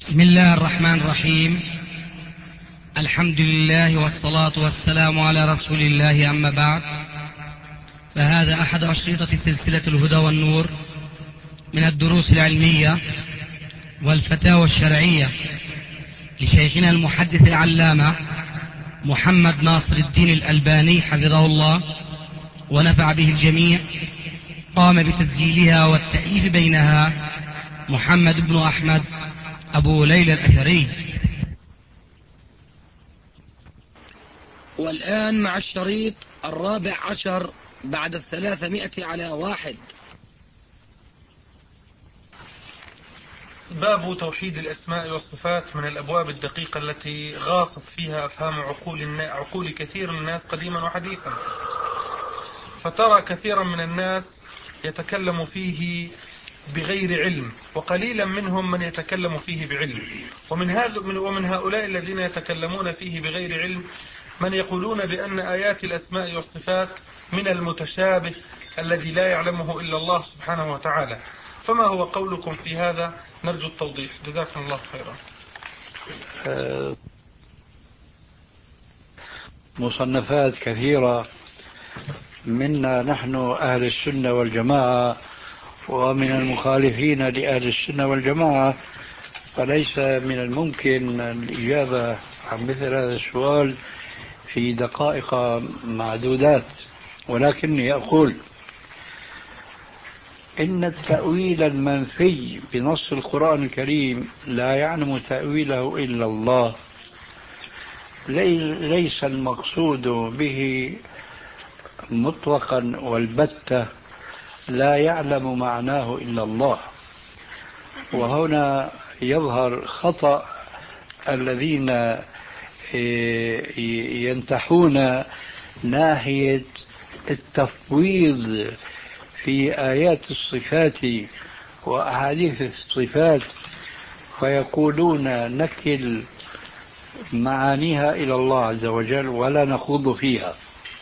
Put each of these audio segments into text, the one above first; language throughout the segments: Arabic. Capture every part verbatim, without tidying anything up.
بسم الله الرحمن الرحيم. الحمد لله والصلاة والسلام على رسول الله، أما بعد، فهذا أحد أشرطة سلسلة الهدى والنور من الدروس العلمية والفتاوى الشرعية لشيخنا المحدث العلامة محمد ناصر الدين الألباني حفظه الله ونفع به الجميع. قام بتسجيلها والتأليف بينها محمد بن أحمد أبو ليلى الأثري. والآن مع الشريط الرابع عشر بعد الثلاثمائة على واحد. باب توحيد الأسماء والصفات من الأبواب الدقيقة التي غاصت فيها أفهام عقول, عقول كثير من الناس قديما وحديثا، فترى كثيرا من الناس يتكلم فيه بغير علم، وقليلا منهم من يتكلم فيه بعلم. ومن, هذا ومن هؤلاء الذين يتكلمون فيه بغير علم من يقولون بأن آيات الأسماء والصفات من المتشابه الذي لا يعلمه إلا الله سبحانه وتعالى. فما هو قولكم في هذا؟ نرجو التوضيح، جزاكم الله خيرا. مصنفات كثيرة منا نحن أهل السنة والجماعة ومن المخالفين لأهل السنة والجماعة، فليس من الممكن الإجابة عن مثل هذا السؤال في دقائق معدودات، ولكني أقول إن التأويل المنفي بنص القرآن الكريم لا يعلم تأويله إلا الله. ليس المقصود به مطلقا والبتة لا يعلم معناه إلا الله. وهنا يظهر خطأ الذين ينتحون ناحية التفويض في آيات الصفات وأحاديث الصفات، فيقولون نكل معانيها إلى الله عز وجل ولا نخوض فيها.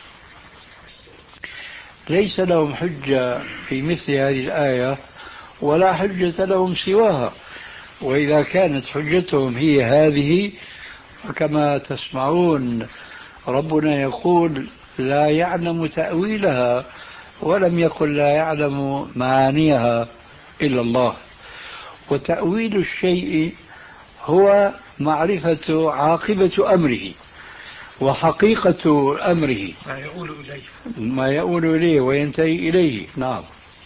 ليس لهم حجة في مثل هذه الآية ولا حجة لهم سواها، وإذا كانت حجتهم هي هذه فكما تسمعون ربنا يقول لا يعلم تأويلها، ولم يقل لا يعلم معانيها إلا الله. وتأويل الشيء هو معرفة عاقبة أمره وحقيقة أمره، ما يقول إليه ما يقول إليه وينتهي إليه. نعم.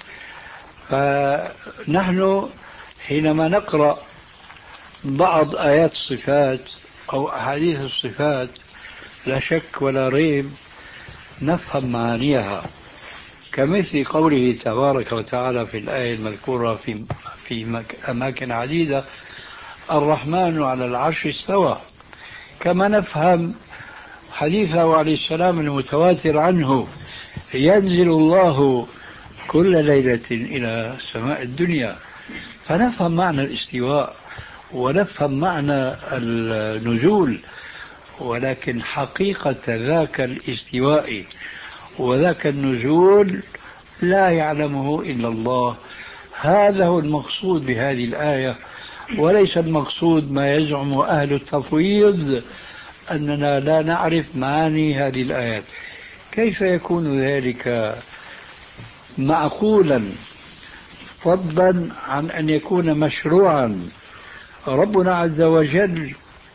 فنحن حينما نقرأ بعض آيات الصفات أو أحاديث الصفات لا شك ولا ريب نفهم معانيها، كمثل قوله تبارك وتعالى في الآية المذكورة في في أماكن عديدة الرحمن على العرش استوى، كما نفهم حديثه عليه السلام المتواتر عنه ينزل الله كل ليلة إلى سماء الدنيا، فنفهم معنى الاستواء ونفهم معنى النزول، ولكن حقيقة ذاك الاستواء وذاك النزول لا يعلمه إلا الله. هذا هو المقصود بهذه الآية، وليس المقصود ما يزعم أهل التفويض أننا لا نعرف معاني هذه الآيات. كيف يكون ذلك معقولا، فضلا عن أن يكون مشروعا؟ ربنا عز وجل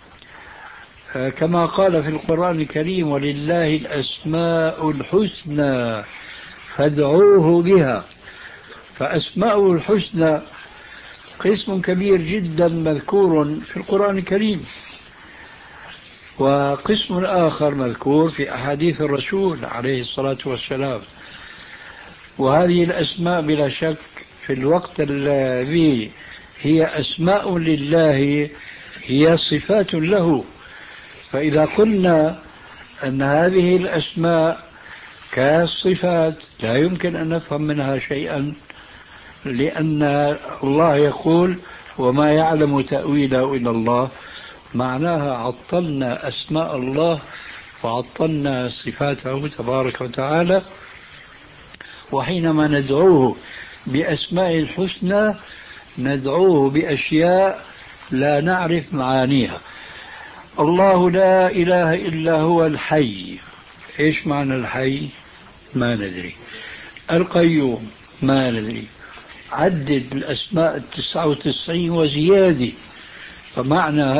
كما قال في القرآن الكريم ولله الأسماء الحسنى فادعوه بها. فأسماء الحسنى قسم كبير جدا مذكور في القرآن الكريم، وقسم آخر مذكور في أحاديث الرسول عليه الصلاة والسلام. وهذه الأسماء بلا شك في الوقت الذي هي أسماء لله هي صفات له. فإذا قلنا أن هذه الأسماء كالصفات لا يمكن أن نفهم منها شيئا، لأن الله يقول وما يعلم تأويله إلا الله، معناها عطلنا أسماء الله وعطلنا صفاته تبارك وتعالى. وحينما ندعوه بأسماء الحسنى ندعوه بأشياء لا نعرف معانيها. الله لا إله إلا هو الحي، إيش معنى الحي؟ ما ندري. القيوم ما ندري. عدد الأسماء التسعة وتسعين وزيادة، فمعنى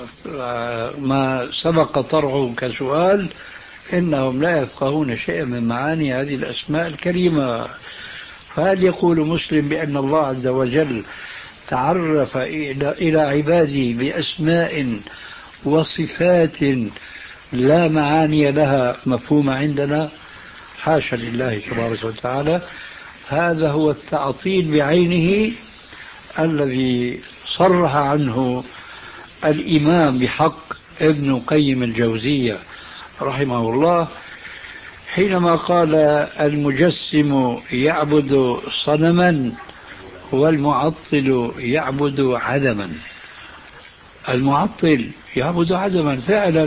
ما سبق طرحه كسؤال إنهم لا يفقهون شيئا من معاني هذه الأسماء الكريمة. فهل يقول مسلم بأن الله عز وجل تعرف إلى عباده بأسماء وصفات لا معاني لها مفهومة عندنا؟ حاشا لله تبارك وتعالى. هذا هو التعطيل بعينه الذي صرح عنه الإمام بحق ابن قيم الجوزية رحمه الله حينما قال المجسم يعبد صنما والمعطل يعبد عدما. المعطل يعبد عدما فعلا.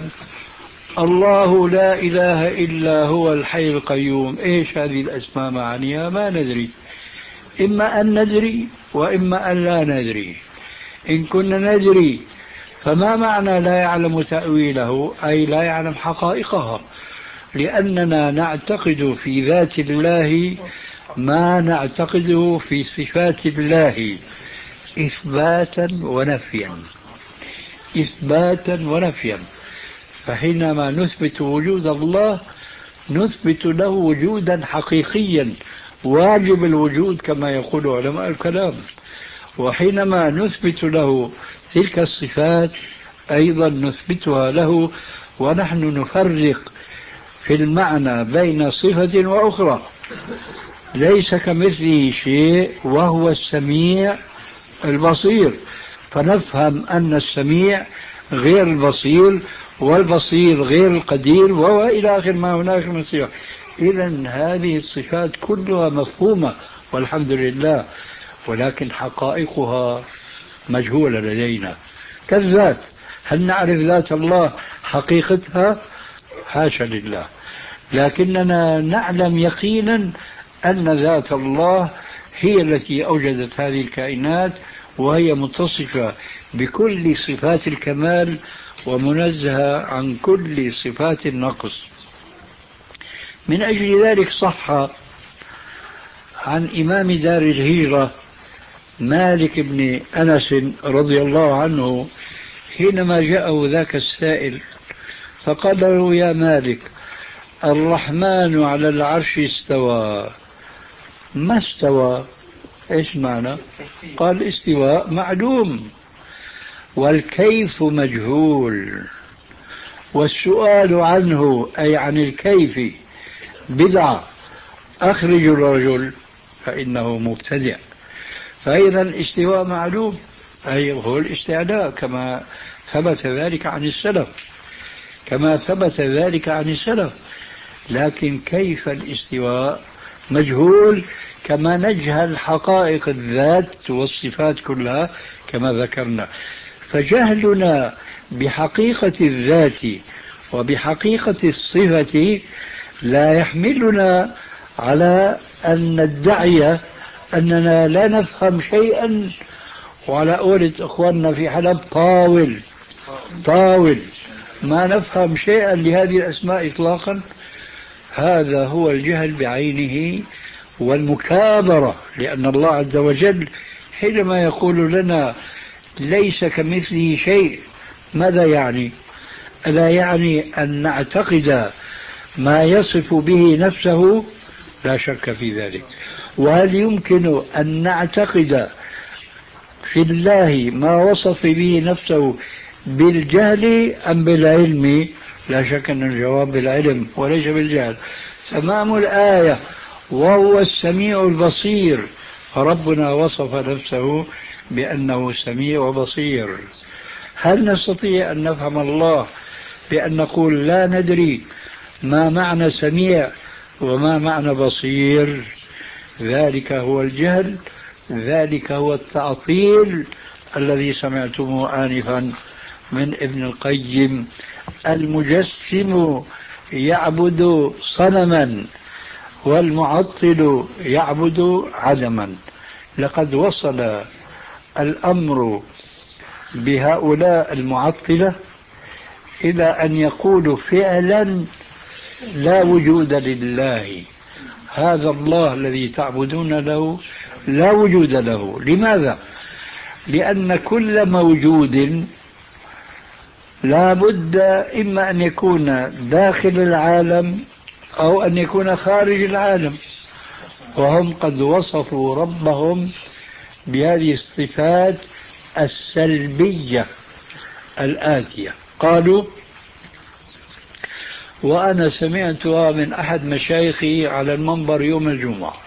الله لا إله إلا هو الحي القيوم، إيش هذه الأسماء معانيها؟ ما ندري. إما أن ندري وإما أن لا ندري. إن كنا ندري فما معنى لا يعلم تأويله؟ أي لا يعلم حقائقها، لأننا نعتقد في ذات الله ما نعتقده في صفات الله إثباتا ونفيا، إثباتا ونفيا. فحينما نثبت وجود الله نثبت له وجودا حقيقيا واجب الوجود كما يقول علماء الكلام، وحينما نثبت له تلك الصفات أيضا نثبتها له، ونحن نفرق في المعنى بين صفة وأخرى. ليس كمثله شيء وهو السميع البصير، فنفهم أن السميع غير البصير والبصير غير القدير وإلى آخر ما هناك من صفات. إذن هذه الصفات كلها مفهومة والحمد لله، ولكن حقائقها مجهولة لدينا كالذات. هل نعرف ذات الله حقيقتها؟ حاشا لله. لكننا نعلم يقينا أن ذات الله هي التي أوجدت هذه الكائنات، وهي متصفة بكل صفات الكمال ومنزهة عن كل صفات النقص. من أجل ذلك صح عن إمام دار الهجرة مالك بن أنس رضي الله عنه حينما جاءه ذاك السائل فقال له يا مالك الرحمن على العرش استوى. ما استوى؟ إيش معنى؟ قال استواء معلوم والكيف مجهول، والسؤال عنه أي عن الكيف بدعة، أخرج الرجل فإنه مبتدع. فإذا الاستواء معلوم أي هو الاستعلاء كما ثبت ذلك عن السلف، كما ثبت ذلك عن السلف. لكن كيف الاستواء مجهول، كما نجهل حقائق الذات والصفات كلها كما ذكرنا. فجهلنا بحقيقة الذات وبحقيقة الصفة لا يحملنا على أن ندعي أننا لا نفهم شيئا، وعلى قولة إخواننا في حلب طاول طاول ما نفهم شيئا لهذه الأسماء إطلاقا. هذا هو الجهل بعينه والمكابرة، لأن الله عز وجل حينما يقول لنا ليس كمثله شيء ماذا يعني؟ ألا يعني أن نعتقد ما يصف به نفسه؟ لا شك في ذلك. وهل يمكن أن نعتقد في الله ما وصف به نفسه بالجهل أم بالعلم؟ لا شك أن الجواب بالعلم وليس بالجهل. تمام الآية وهو السميع البصير، فربنا وصف نفسه بأنه سميع وبصير. هل نستطيع أن نفهم الله بأن نقول لا ندري ما معنى سميع وما معنى بصير؟ ذلك هو الجهل، ذلك هو التعطيل الذي سمعتموه آنفا من ابن القيم. المجسم يعبد صنما والمعطل يعبد عدما. لقد وصل الأمر بهؤلاء المعطلة إلى أن يقولوا فعلا لا وجود لله، هذا الله الذي تعبدون له لا وجود له. لماذا؟ لأن كل موجود لا بد إما أن يكون داخل العالم أو أن يكون خارج العالم، وهم قد وصفوا ربهم بهذه الصفات السلبية الآتية. قالوا، وأنا سمعتها من أحد مشايخي على المنبر يوم الجمعة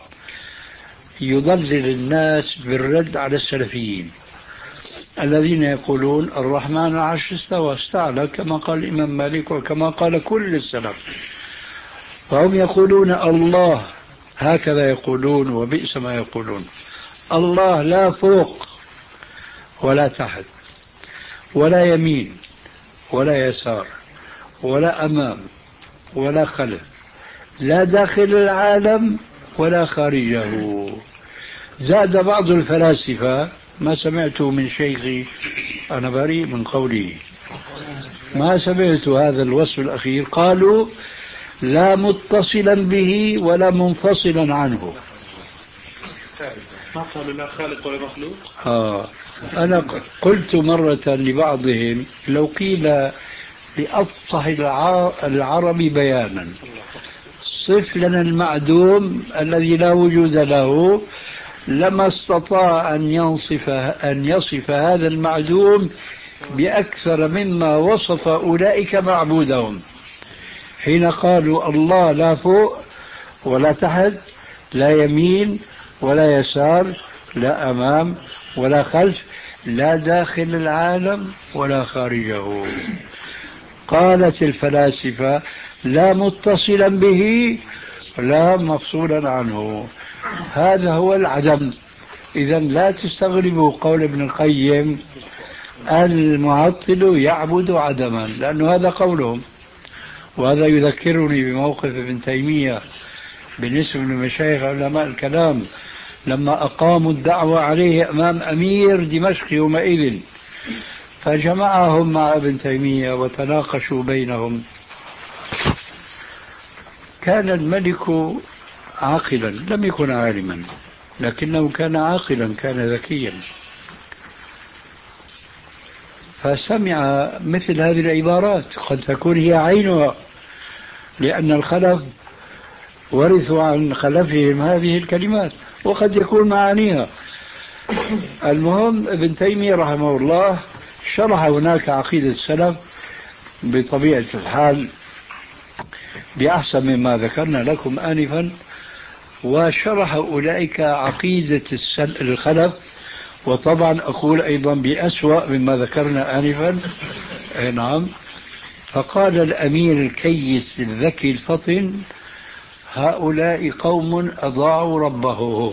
يضلل الناس بالرد على السلفيين الذين يقولون الرحمن على العرش استوى استعلى كما قال الإمام مالك وكما قال كل السلف، فهم يقولون الله هكذا يقولون وبئس ما يقولون. الله لا فوق ولا تحت ولا يمين ولا يسار ولا أمام ولا خلف، لا داخل العالم ولا خارجه. زاد بعض الفلاسفة، ما سمعته من شيخي، أنا بريء من قوله، ما سمعت هذا الوصف الأخير، قالوا لا متصلا به ولا منفصلا عنه. ما قالوا لا خالق ولا مخلوق. آه. أنا قلت مرة لبعضهم لو قيل لأفصح العرب بيانا صف لنا المعدوم الذي لا وجود له، لما استطاع أن يصف, أن يصف هذا المعدوم بأكثر مما وصف أولئك معبودهم، حين قالوا الله لا فوق ولا تحت، لا يمين ولا يسار، لا أمام ولا خلف، لا داخل العالم ولا خارجه. قالت الفلاسفة لا متصلا به لا مفصولا عنه، هذا هو العدم. إذا لا تستغربوا قول ابن القيم المعطل يعبد عدما، لأنه هذا قولهم. وهذا يذكرني بموقف ابن تيمية بالنسبة لمشايخ علماء الكلام لما أقاموا الدعوة عليه أمام أمير دمشق يومئذ، فجمعهم مع ابن تيمية وتناقشوا بينهم. كان الملك عاقلا، لم يكن عالما لكنه كان عاقلا، كان ذكيا، فسمع مثل هذه العبارات قد تكون هي عينها، لأن الخلف ورثوا عن خلفهم هذه الكلمات وقد يكون معانيها. المهم ابن تيمية رحمه الله شرح هناك عقيدة السلف بطبيعة الحال بأحسن مما ذكرنا لكم آنفا، وشرح أولئك عقيدة الخلف، وطبعا أقول أيضا بأسوأ مما ذكرنا آنفا. نعم. فقال الأمير الكيس الذكي الفطن هؤلاء قوم أضاعوا ربه.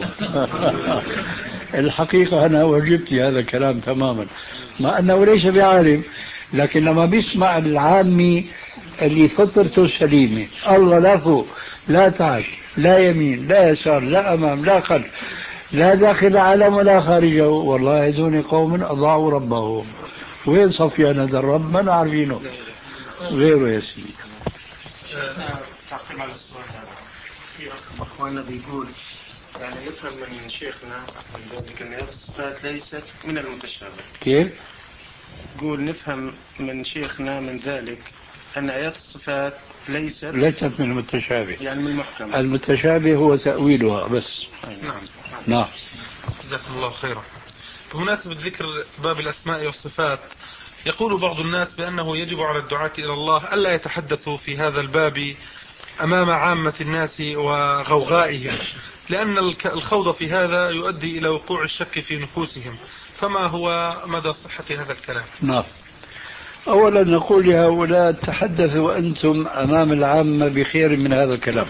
الحقيقة أنا وجبت هذا الكلام تماما، مع أنه ليس بعالم، لكن لما بيسمع العامي اللي فطرته سليمة، الله لا فوق لا تحت لا يمين لا يسار لا أمام لا خلف، لا داخل العالم ولا خارجه، والله هذون قوم أضاعوا ربه. وين صفيان هذا الرب؟ ما نعرفينه غيره يا سيدي. تعقيب على السؤال هذا، في أخ أخواننا بيقول يعني يفهم من شيخنا من ذلك أن آيات الصفات ليست من المتشابه. كيف؟ يقول نفهم من شيخنا من ذلك أن آيات الصفات ليست ليست من المتشابه، يعني من المحكم. المتشابه هو تأويلها بس. نعم نعم. جزاكم الله خيرا. بمناسبة ذكر باب الأسماء والصفات، يقول بعض الناس بأنه يجب على الدعاة إلى الله ألا يتحدثوا في هذا الباب أمام عامة الناس وغوغائهم، لأن الخوض في هذا يؤدي إلى وقوع الشك في نفوسهم، فما هو مدى صحة هذا الكلام؟ نعم. أولا نقول لهؤلاء تحدثوا أنتم أمام العامة بخير من هذا الكلام،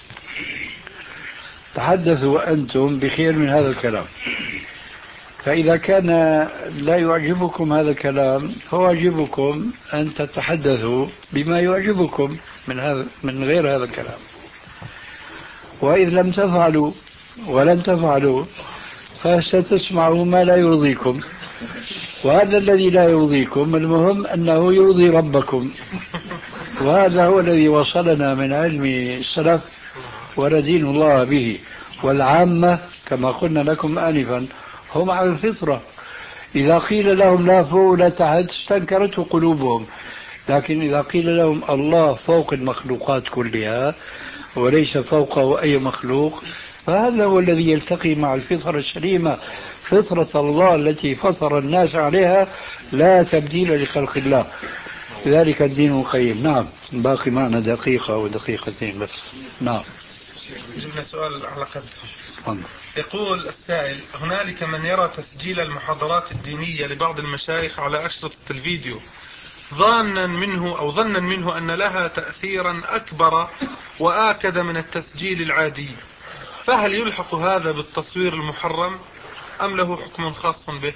تحدثوا أنتم بخير من هذا الكلام. فإذا كان لا يعجبكم هذا الكلام فواجبكم أن تتحدثوا بما يعجبكم من هذا من غير هذا الكلام. وإذا لم تفعلوا ولن تفعلوا فستسمعوا ما لا يرضيكم، وهذا الذي لا يرضيكم، المهم أنه يرضي ربكم. وهذا هو الذي وصلنا من علم السلف وندين الله به. والعامة كما قلنا لكم آنفا هم على الفطرة، إذا قيل لهم لا فوق ولا تحت استنكرته قلوبهم، لكن إذا قيل لهم الله فوق المخلوقات كلها وليس فوقه أي مخلوق، فهذا هو الذي يلتقي مع الفطرة السليمة، فطرة الله التي فطر الناس عليها، لا تبديل لخلق الله، ذلك الدين القيم. نعم، باقي معنا دقيقة أو دقيقتين بس. نعم، جبنا سؤال على قدر. يقول السائل: هنالك من يرى تسجيل المحاضرات الدينية لبعض المشايخ على أشرطة الفيديو ظانا منه أو ظنا منه أن لها تأثيرا أكبر وآكد من التسجيل العادي، فهل يلحق هذا بالتصوير المحرم أم له حكم خاص به؟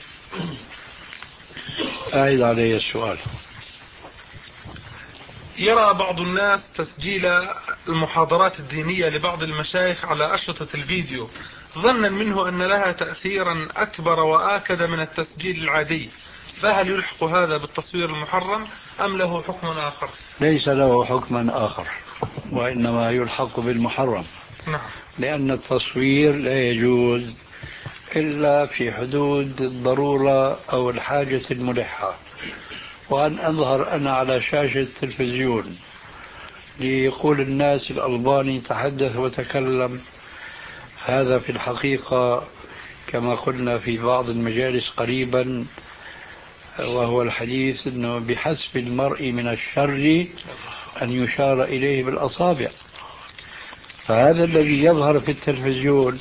أعيد علي السؤال. يرى بعض الناس تسجيل المحاضرات الدينية لبعض المشايخ على أشرطة الفيديو ظنا منه أن لها تأثيرا أكبر وآكد من التسجيل العادي، فهل يلحق هذا بالتصوير المحرم أم له حكم آخر؟ ليس له حكم آخر، وإنما يلحق بالمحرم. نعم. لأن التصوير لا يجوز إلا في حدود الضرورة أو الحاجة الملحة. وأن أظهر أنا على شاشة تلفزيون ليقول الناس الألباني تحدث وتكلم، هذا في الحقيقة كما قلنا في بعض المجالس قريبا، وهو الحديث أنه بحسب المرء من الشر أن يشار إليه بالأصابع. فهذا الذي يظهر في التلفزيون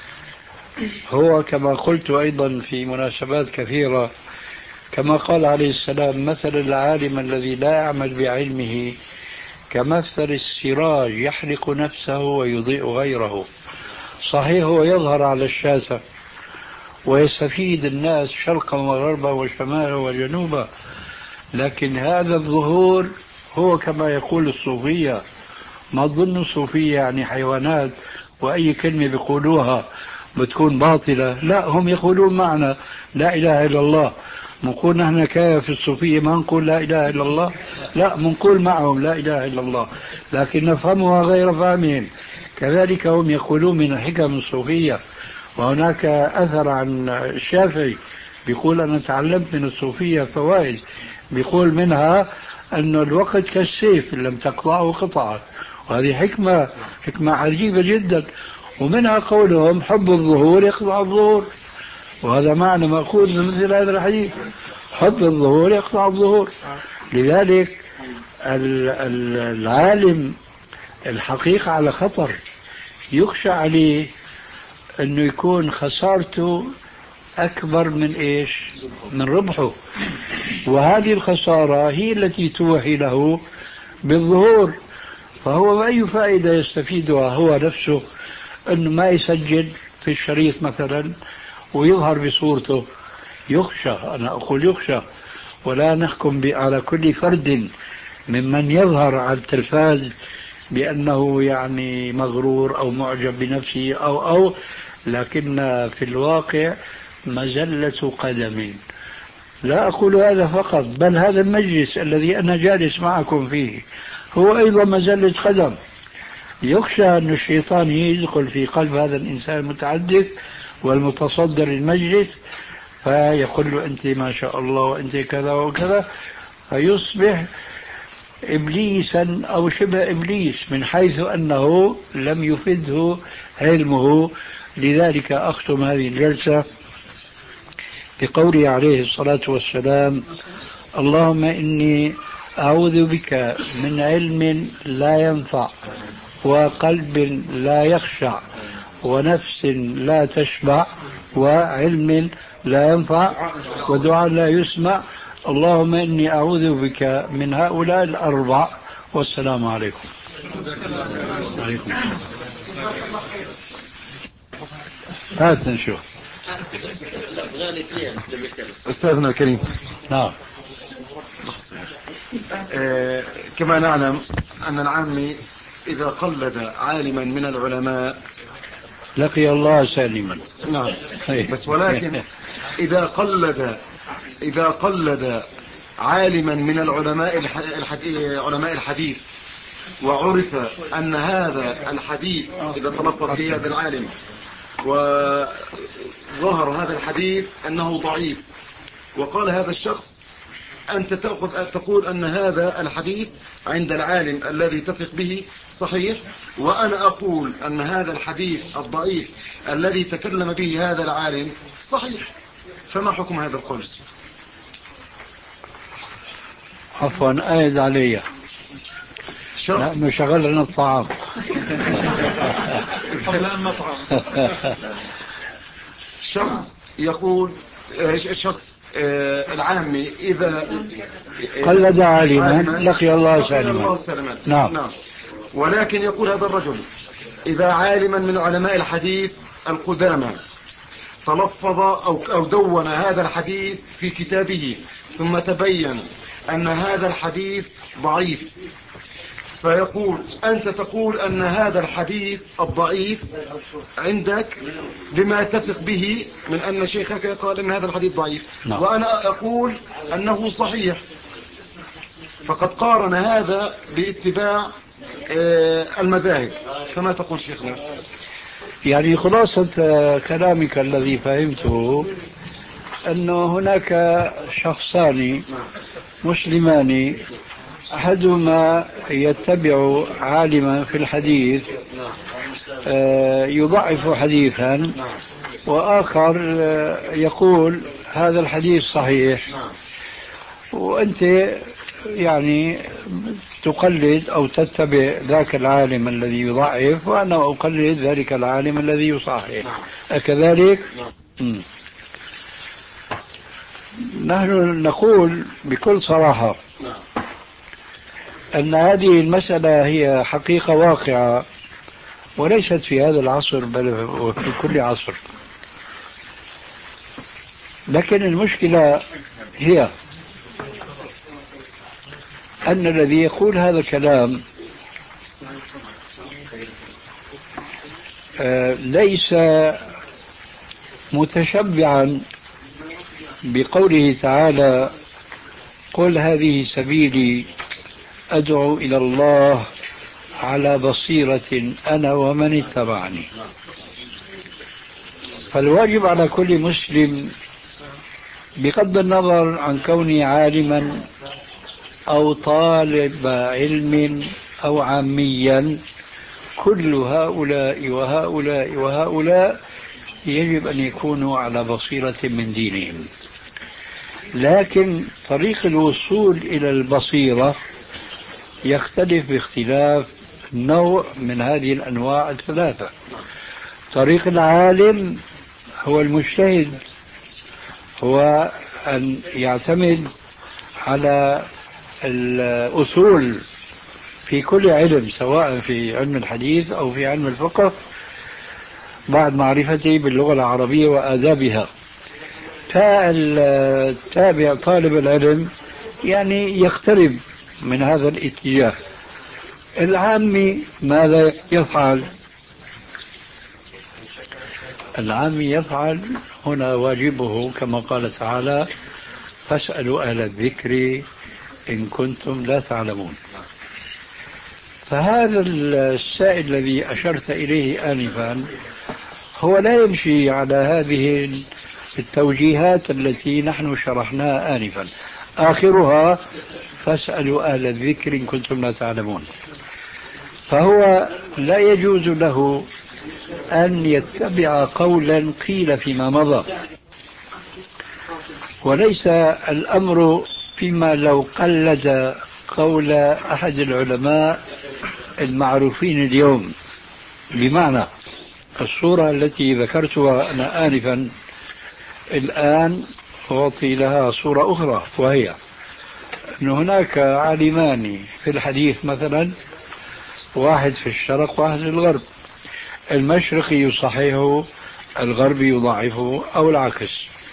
هو كما قلت أيضا في مناسبات كثيرة، كما قال عليه السلام: مثل العالم الذي لا يعمل بعلمه كمثل السراج يحرق نفسه ويضيء غيره. صحيح هو يظهر على الشاشة ويستفيد الناس شرقا وغربا وشمالا وجنوبا، لكن هذا الظهور هو كما يقول الصوفية. ما تظن الصوفية يعني حيوانات وأي كلمة بيقولوها بتكون باطلة؟ لا، هم يقولون معنا لا إله إلا الله. نقول نحن كيف في الصوفية ما نقول لا إله إلا الله؟ لا، نقول معهم لا إله إلا الله، لكن نفهمها غير فهمهم. كذلك هم يقولون من الحكم الصوفية. وهناك أثر عن الشافعي بيقول: أنا تعلمت من الصوفية فوائد، بيقول منها أن الوقت كالسيف إن لم تقطعه قطعه، وهذه حكمة حكمة عجيبة جدا. ومنها قولهم: حب الظهور يقطع الظهور، وهذا معنى مأخوذ من مثل هذا الحديث: حب الظهور يقطع الظهور. لذلك العالم الحقيقة على خطر، يخشى عليه أنه يكون خسارته أكبر من إيش؟ من ربحه. وهذه الخسارة هي التي توحي له بالظهور. فهو بأي فائدة يستفيدها هو نفسه؟ أنه ما يسجل في الشريط مثلا ويظهر بصورته. يخشى، أنا أقول يخشى، ولا نحكم على كل فرد ممن يظهر على التلفاز بأنه يعني مغرور أو معجب بنفسه أو أو لكن في الواقع مزلة قدم. لا أقول هذا فقط، بل هذا المجلس الذي أنا جالس معكم فيه هو أيضا مزلة قدم. يخشى أن الشيطان يدخل في قلب هذا الإنسان المتعدد والمتصدر المجلس فيقول له: أنت ما شاء الله وأنت كذا وكذا، فيصبح إبليسا أو شبه إبليس من حيث أنه لم يفده علمه. لذلك أختم هذه الجلسة بقوله عليه الصلاة والسلام: اللهم إني أعوذ بك من علم لا ينفع وقلب لا يخشع ونفس لا تشبع وعلم لا ينفع ودعاء لا يسمع. اللهم إني أعوذ بك من هؤلاء الأربع. والسلام عليكم. عليكم. هات نشوف. أستاذنا الكريم. نعم. آه كما نعلم أن العامي إذا قلد عالما من العلماء لقي الله سالما. نعم. بس ولكن إذا قلد إذا قلد عالما من العلماء الحديث علماء الحديث وعرف أن هذا الحديث إذا تلفظ فيه هذا العالم وظهر هذا الحديث أنه ضعيف، وقال هذا الشخص أنت تأخذ تقول أن هذا الحديث عند العالم الذي تثق به صحيح، وأنا أقول أن هذا الحديث الضعيف الذي تكلم به هذا العالم صحيح، فما حكم هذا القول؟ عفوا آيد علي شخص لأنه شغلنا الطعام. قبل أن نطعم. شخص يقول شخص العامي إذا قلد عالما لقي الله سالما. نعم. نعم. ولكن يقول هذا الرجل إذا عالما من علماء الحديث القدامى تلفظ أو أو دون هذا الحديث في كتابه ثم تبين أن هذا الحديث ضعيف، فيقول أنت تقول أن هذا الحديث الضعيف عندك بما تثق به من أن شيخك قال أن هذا الحديث ضعيف، نعم. وأنا أقول أنه صحيح، فقد قارن هذا باتباع المذاهب، فما تقول شيخنا؟ يعني خلاصة كلامك الذي فهمته أن هناك شخصان مسلمان، أحدهما يتبع عالما في الحديث يضعف حديثا، وآخر يقول هذا الحديث صحيح، وأنت يعني تقلد أو تتبع ذاك العالم الذي يضعف، وأنا أقلد ذلك العالم الذي يصحح. أكذلك؟ م. نحن نقول بكل صراحة أن هذه المسألة هي حقيقة واقعة، وليست في هذا العصر بل وفي كل عصر. لكن المشكلة هي أن الذي يقول هذا الكلام ليس متشبعا بقوله تعالى قل هذه سبيلي أدعو إلى الله على بصيرة أنا ومن اتبعني. فالواجب على كل مسلم بغض النظر عن كونه عالما أو طالب علم أو عاميا، كل هؤلاء وهؤلاء وهؤلاء يجب أن يكونوا على بصيرة من دينهم. لكن طريق الوصول إلى البصيرة يختلف باختلاف نوع من هذه الأنواع الثلاثة. طريق العالم هو المجتهد، هو أن يعتمد على الأصول في كل علم، سواء في علم الحديث أو في علم الفقه، بعد معرفته باللغة العربية وآدابها. فالتابع طالب العلم يعني يقترب من هذا الاتجاه. العامي ماذا يفعل؟ العامي يفعل هنا واجبه كما قال تعالى فاسألوا أهل الذكر إن كنتم لا تعلمون. فهذا السائل الذي أشرت إليه آنفا هو لا يمشي على هذه التوجيهات التي نحن شرحناها آنفا، آخرها فاسألوا أهل الذكر إن كنتم لا تعلمون. فهو لا يجوز له أن يتبع قولا قيل فيما مضى، وليس الأمر فيما لو قلد قول أحد العلماء المعروفين اليوم. بمعنى الصورة التي ذكرتها أنا آنفا الآن أعطي لها صورة أخرى، وهي أن هناك عالمان في الحديث مثلا، واحد في الشرق واحد في الغرب، المشرقي يصححه الغربي يضعفه أو العكس.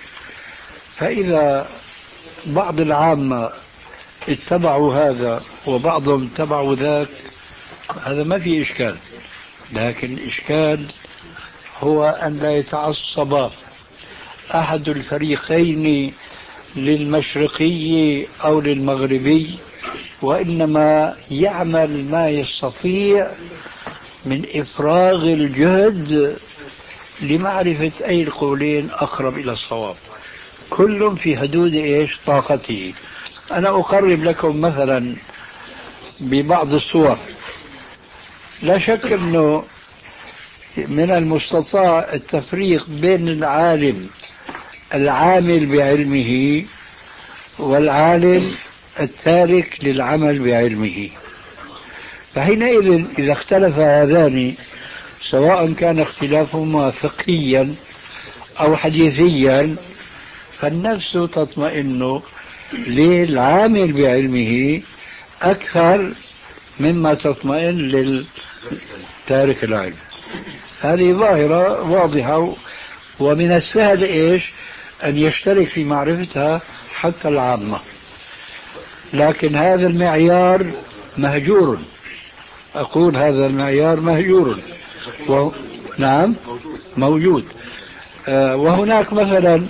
فإذا بعض العامة اتبعوا هذا وبعضهم اتبعوا ذاك هذا ما في إشكال، لكن الإشكال هو أن لا يتعصب أحد الفريقين للمشرقي أو للمغربي، وإنما يعمل ما يستطيع من إفراغ الجهد لمعرفة أي القولين أقرب إلى الصواب، كل في حدود إيش طاقته. أنا أقرب لكم مثلا ببعض الصور. لا شك أنه من المستطاع التفريق بين العالم العامل بعلمه والعالم التارك للعمل بعلمه. فحينئذ إذا اختلف هذان، سواء كان اختلافهما فقهيا أو حديثيا، فالنفس تطمئن للعامل بعلمه أكثر مما تطمئن للتارك العلم. هذه ظاهرة واضحة، ومن السهل إيش أن يشترك في معرفتها حتى العامة، لكن هذا المعيار مهجور. أقول هذا المعيار مهجور و... نعم موجود. آه وهناك مثلا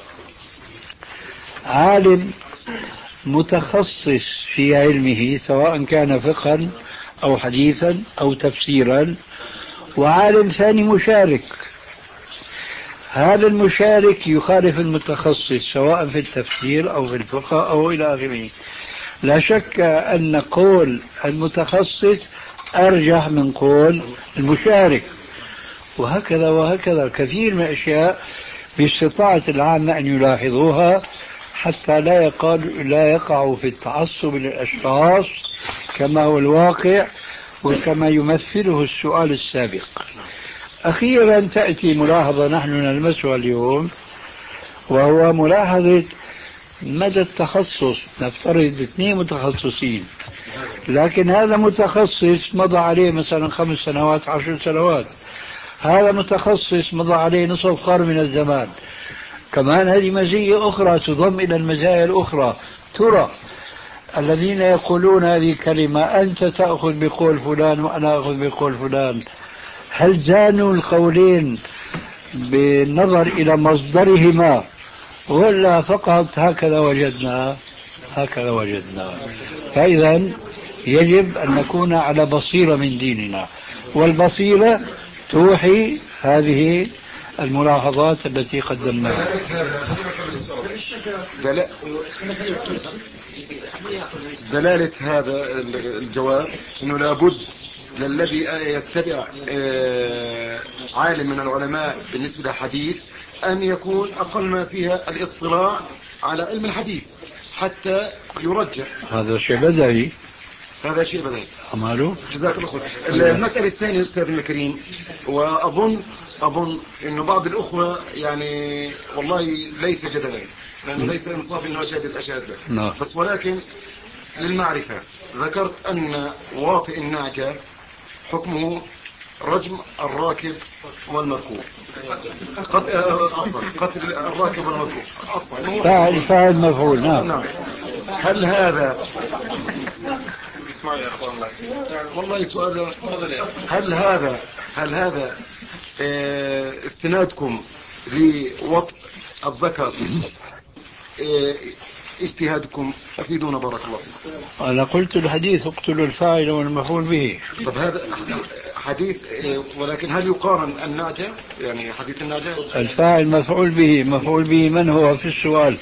عالم متخصص في علمه، سواء كان فقها أو حديثا أو تفسيرا، وعالم ثاني مشارك. هذا المشارك يخالف المتخصص سواء في التفسير أو في الفقه أو إلى آخره. لا شك أن قول المتخصص أرجح من قول المشارك، وهكذا وهكذا كثير من الأشياء باستطاعة العامة أن يلاحظوها حتى لا يقع لا يقعوا في التعصب للأشخاص كما هو الواقع وكما يمثله السؤال السابق. أخيرا تأتي ملاحظة نحن نلمسها اليوم، وهو ملاحظة مدى التخصص. نفترض اثنين متخصصين، لكن هذا متخصص مضى عليه مثلا خمس سنوات عشر سنوات، هذا متخصص مضى عليه نصف قرن من الزمان. كمان هذه مزية أخرى تضم إلى المزايا الأخرى. ترى الذين يقولون هذه الكلمة أنت تأخذ بقول فلان وأنا أخذ بقول فلان، هل زانوا القولين بالنظر إلى مصدرهما، ولا فقط هكذا وجدنا هكذا وجدنا؟ فإذا يجب أن نكون على بصيرة من ديننا، والبصيرة توحي هذه الملاحظات التي قدمناها. دلالة هذا الجواب أنه لابد للذي يتبع عالم من العلماء بالنسبة للحديث أن يكون أقل ما فيها الاطلاع على علم الحديث حتى يرجح. هذا شيء بديهي، هذا شيء بديهي. أماله جزاك الله خير. المسألة الثانية أستاذ الكريم، وأظن أظن إنه بعض الأخوة يعني والله ليس جدلا، لأنه ليس إنصاف إنه أشهد الأشهاد نعم. بس ولكن للمعرفة، ذكرت أن واطئ النعجة حكمه رجم الراكب والمركوب. قتل قتل الراكب والمركوب عفوا فاعل فاعل مفعول. نعم. نعم. هل هذا والله سؤال، هل هذا هل هذا استنادكم لوطء الذكر اجتهادكم؟ أفيدونا بارك الله فيكم. أنا قلت الحديث اقتلوا الفاعل والمفعول به. طب هذا حديث، ولكن هل يقارن النعجة يعني حديث النعجة؟ الفاعل مفعول به، مفعول به من هو في السؤال؟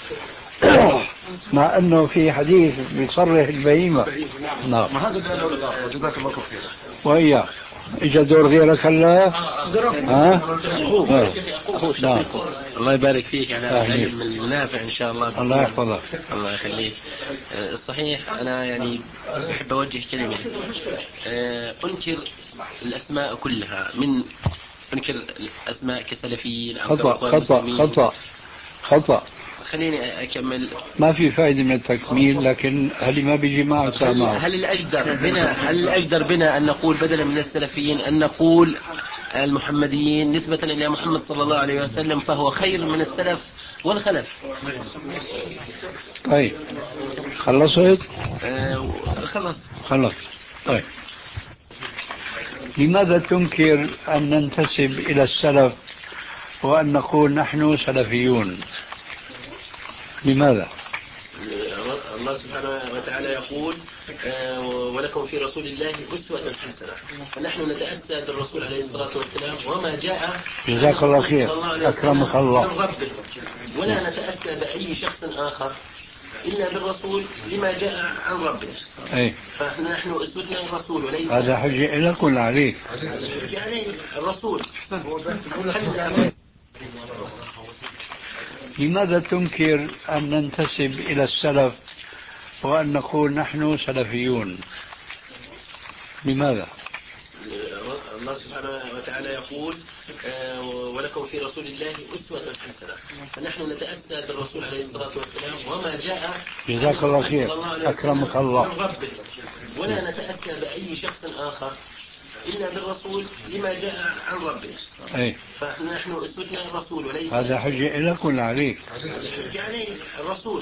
مع أنه في حديث بيصرح البهيمة. نعم. ما هذا اللي أنا أقول. جزاك الله خير. وإياك إجا دور غيرك هلا؟ ها؟ أخوه نعم. الله يبارك فيك على العلم النافع إن شاء الله. الله يحفظك. الله يخليك. الصحيح أنا يعني أحب أوجه كلمة. أنكر الأسماء كلها، من أنكر الأسماء كسلفيين أو خطأ خطأ خطأ خطأ. خليني أكمل. ما في فائدة من التكميل، لكن هل ما بيجي معه هل, هل الأجدر بنا هل الأجدر بنا أن نقول بدلا من السلفيين أن نقول المحمديين نسبة إلى محمد صلى الله عليه وسلم، فهو خير من السلف والخلف. طيب خلصت؟ آه خلص خلص. طيب لماذا تنكر أن ننتسب إلى السلف وأن نقول نحن سلفيون؟ لماذا؟ الله سبحانه وتعالى يقول آه ولكم في رسول الله أسوة حسنة، فنحن نتأسى بالرسول عليه الصلاة والسلام وما جاء جزاك الله خير أكرمك الله من ربه، ولا نتأسى بأي شخص آخر إلا بالرسول لما جاء عن ربه. أي. فنحن أسوتنا الرسول وليس هذا حجة لك ولا عليك؟ حجة عليه الرسول. لماذا تنكر أن ننتسب إلى السلف وأن نقول نحن سلفيون؟ لماذا؟ الله سبحانه وتعالى يقول آه ولكم في رسول الله أسوة حسنة، فنحن نتأسى بالرسول عليه الصلاة والسلام وما جاء جزاك الله خير أكرمك الله من ربه، ولا نتأسى بأي شخص آخر إلا بالرسول لما جاء عن ربه. أي. فنحن أسوتنا الرسول وليس هذا حجة لك ولا عليك؟ حجة عليه الرسول.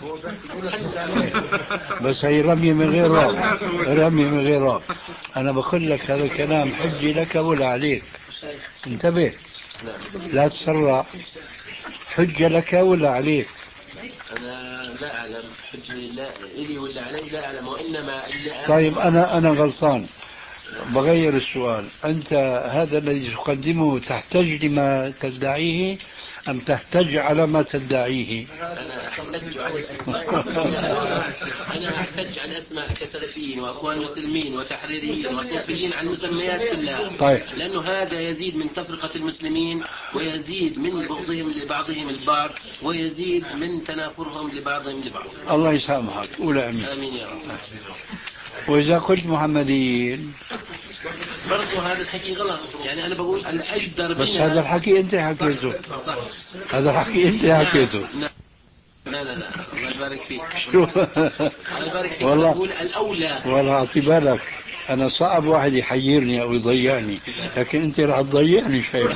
بس هي رمي من غير راب، رمي من غير راب. أنا بقول لك هذا الكلام حجة لك ولا عليك؟ انتبه لا تسرع. حجة لك ولا عليك؟ أنا لا أعلم حجة لا إلي ولا علي، لا أعلم، وإنما إلا طيب أنا أنا غلطان، بغير السؤال. أنت هذا الذي تقدمه تحتج لما تدعيه أم تحتج على ما تدعيه؟ أنا أحتج على الأسماء أنا أحتج على الأسماء كسلفيين وأخوان مسلمين وتحريريين وصوفيين على المسميات كلها. طيب. لأنه هذا يزيد من تفرقة المسلمين ويزيد من بغضهم لبعضهم البعض ويزيد من تنافرهم لبعضهم لبعض. الله يسامحك. أولى أمين. آمين يا رب. وإذا قلت محمديين برضو هذا الحكي غلط، يعني أنا بقول الأجدر بنا. بس هذا الحكي أنت حكيته. صح. صح. هذا الحكي أنت حكيته. نعم. لا لا لا الله يبارك فيك. شو؟ الله يبارك فيك. والله بقول الأولى. والله أعطي بالك أنا صعب واحد يحيرني أو يضيعني، لكن أنت راح تضيعني شايفك.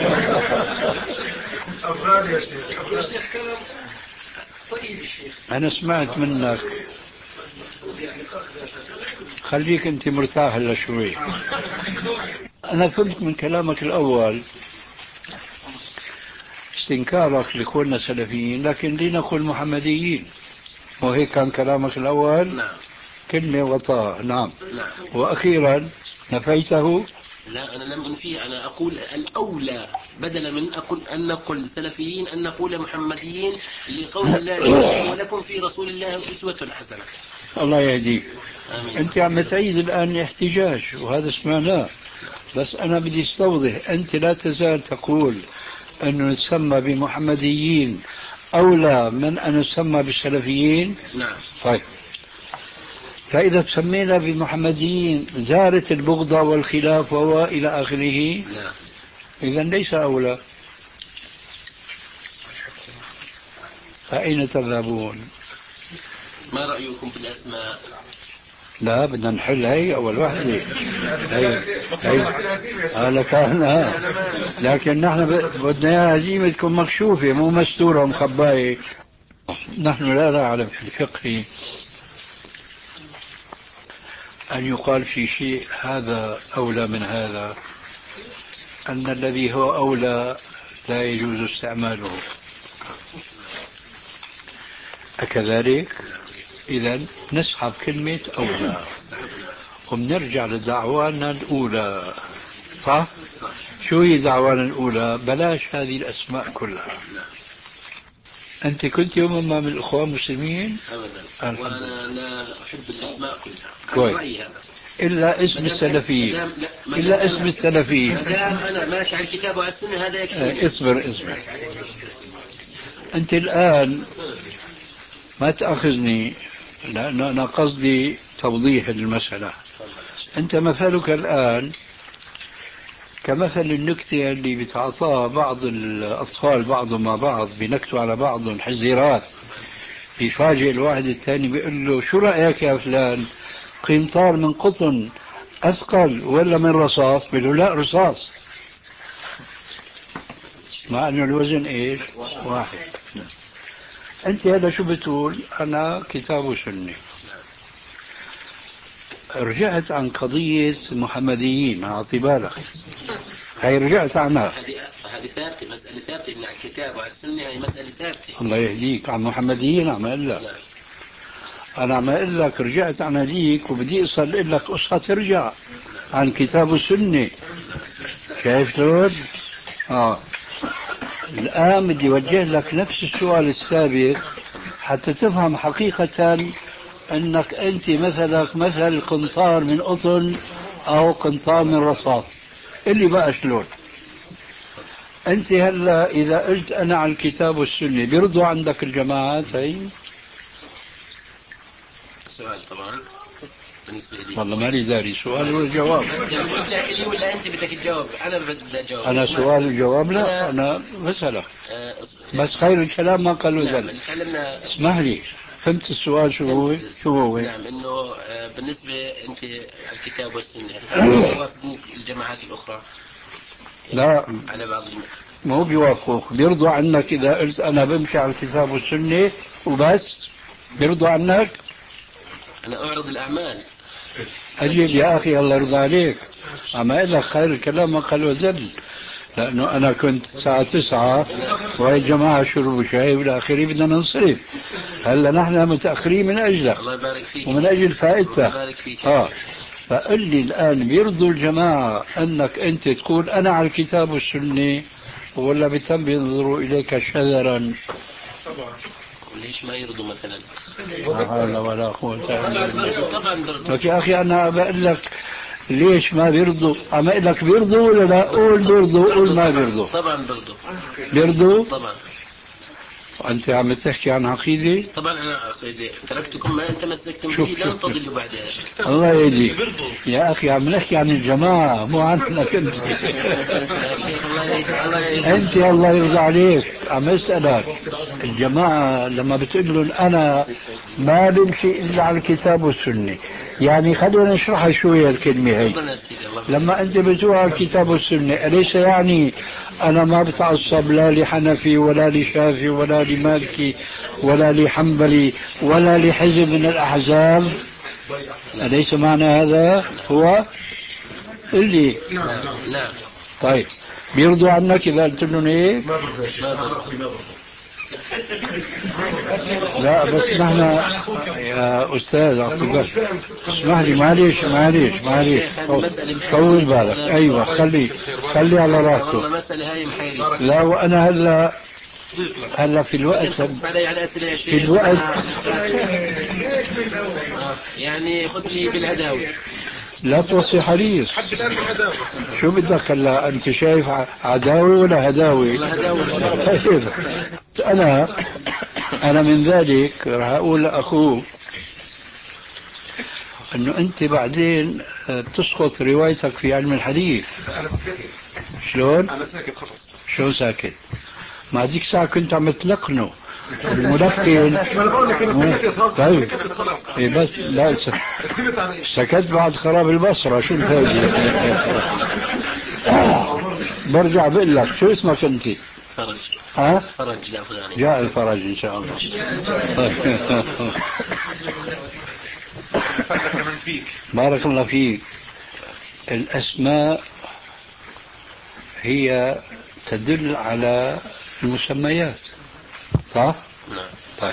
أفضل يا شيخ. طيب الشيخ أنا سمعت منك، خليك أنت مرتاح هلا شوي. أنا فهمت من كلامك الأول استنكارك لكوننا سلفيين، لكن لنقول محمديين، وهيك كان كلامك الأول. نعم. كلمة وطاء. نعم. نعم. وأخيرا نفيته. لا أنا لم أنفيه، أنا أقول الأولى بدلا من أقول أن نقول سلفيين أن نقول محمديين لقول الله ولكم في رسول الله أسوة حسنة. الله يهديك. آمين. أنت عم تعيد الآن احتجاج وهذا سمعناه، بس أنا بدي استوضح. أنت لا تزال تقول أنه نسمى بمحمديين أولى من أن نسمى بالسلفيين. نعم. طيب فإذا تسمينا بمحمديين زارت البغضة والخلاف وإلى آخره. نعم. إذن ليس أولى. فأين تذهبون؟ ما رأيكم بالأسماء؟ لا بدنا نحل هي أول واحدة. هي هي هذا كان، لكن نحن بدنا إياها هزيمة تكون مكشوفة مو مستورة ومخباية. نحن لا نعلم في الفقه أن يقال في شيء هذا أولى من هذا، أن الذي هو أولى لا يجوز استعماله. أكذلك؟ إذن نسحب كلمة أولى وبنرجع لدعوانا الأولى. صح؟ شو هي دعوانا الأولى؟ بلاش هذه الأسماء كلها. أنت كنت يوم ما من الأخوان المسلمين؟ أبدا. وأنا لا أحب الأسماء كلها. كويس. رأيي هذا. إلا اسم السلفيين. إلا اسم السلفيين. أنا ماشي على الكتاب وعلى السنة هذا يكفي. اصبر اصبر. أنت الآن ما تأخذني لأن أنا قصدي توضيح المسألة. أنت مثلك الآن كمثل النكتة اللي بتعطاها بعض الأطفال بعضهم مع بعض، بنكتوا على بعضهم حزيرات، بيفاجئ الواحد الثاني بيقول له شو رأيك يا فلان، قنطار من قطن أثقل ولا من رصاص؟ بيقول له لا رصاص، مع أنه الوزن إيش؟ واحد. أنت هذا شو بتقول؟ أنا كتاب وسنة. رجعت عن قضية محمديين، أعطي بالك هي رجعت عنها. هذه هذه ثابتة، مسألة ثابتة إن على الكتاب وعلى السنة هي مسألة ثابتة. الله يهديك عن محمديين عم أقول لك. أنا عم أقول لك رجعت عن هذيك وبدي أصل لك قصة ترجع عن كتاب السنة. شايف شلون؟ آه. الآن بدي أوجه لك نفس السؤال السابق حتى تفهم حقيقة أنك أنت مثلك مثل قنطار من قطن أو قنطار من رصاص. اللي بقى شلون؟ أنت هلا إذا قلت أنا على الكتاب والسنة بيرضوا عندك الجماعات هي؟ سؤال طبعا بالنسبة لي والله ما لي داري سؤال ولا جواب. قلت لي ولا أنت بدك تجاوب؟ أنا بدي أجاوب. أنا سؤال وجواب؟ لا أنا بسألك. أه بس خير الكلام ما قالوا نعم ذلك. تكلمنا. اسمح لي، فهمت السؤال شو هو؟ شو هو؟ نعم إنه بالنسبة أنت الكتاب والسنة يوافقوك الجماعات الأخرى؟ لا على بعض ما هو بيوافقوك، بيرضوا عنك إذا قلت أنا بمشي على الكتاب والسنة وبس؟ بيرضوا عنك؟ أنا أعرض الأعمال. أجل يا أخي الله يرضى عليك، أما أقول لك خير الكلام ما قال وزل، لأنه أنا كنت الساعة تسعة وهي الجماعة شربوا شاي والى آخره بدنا ننصرف. هلا نحن متأخرين من أجلك. الله يبارك فيك. ومن أجل فائدتك. الله يبارك فيك. آه. فقل لي الآن بيرضوا الجماعة أنك أنت تقول أنا على الكتاب والسنة ولا بتم بينظروا إليك شذرا؟ طبعا. ليش ما يرضوا مثلا؟ لا حول ولا قوة إلا بالله. طبعا بيرضوا. لك يا أخي أنا بقول لك ليش ما بيرضوا؟ عم أقول لك بيرضوا ولا لا؟ قول بيرضوا، قول ما بيرضوا. طبعا بيرضوا. بيرضوا؟ طبعا. أنت عم تحكي عن عقيدة؟ طبعا أنا عقيدة، تركتكم ما أنت مسكتم به لن تضلوا بعدها. الله يهديك يا أخي، عم نحكي عن الجماعة مو عنك أنت. يا شيخ الله يهديك. الله يهديك. أنت الله يرضى عليك عم أسألك الجماعة لما بتقول لهم أنا ما بمشي إلا على الكتاب والسنة، يعني خلينا نشرحها شوية الكلمة هي. لما أنت بتقول على الكتاب والسنة أليس يعني أنا ما بتعصب لا لحنفي ولا لشافي ولا لمالكي ولا لحنبلي ولا لحزب من الأحزاب؟ أليس معنى هذا هو اللي نعم نعم. طيب بيرضوا عنك إذا قلت لهم هيك؟ لا بس نحن يا أستاذ عطيك اسمح لي، معليش معليش معليش طول بالك. أيوة خلي خلي على راسه. والله مسألة هاي محيرة. لا وأنا هلا هلا في الوقت في الوقت يعني خذني بالهداوي. لا توصي حريص. شو بدك هلا؟ انت شايف عداوي ولا هداوي؟ طيب انا انا من ذلك راح اقول لاخوك انه انت بعدين بتسقط روايتك في علم الحديث. انا ساكت. شلون؟ انا ساكت خلص. شو ساكت؟ ما هذيك ساعة كنت عم تلقنه الملقن. ما انا بقول لك انا سكت. طيب سكت خلاص. إيه بس لا س... سكت بعد خراب البصرة. شو الفايدة؟ برجع بقول لك شو اسمك انت؟ فرج. ها؟ فرج الافغاني. جاء الفرج ان شاء الله. بارك الله فيك. الاسماء هي تدل على المسميات صح؟ نعم. طيب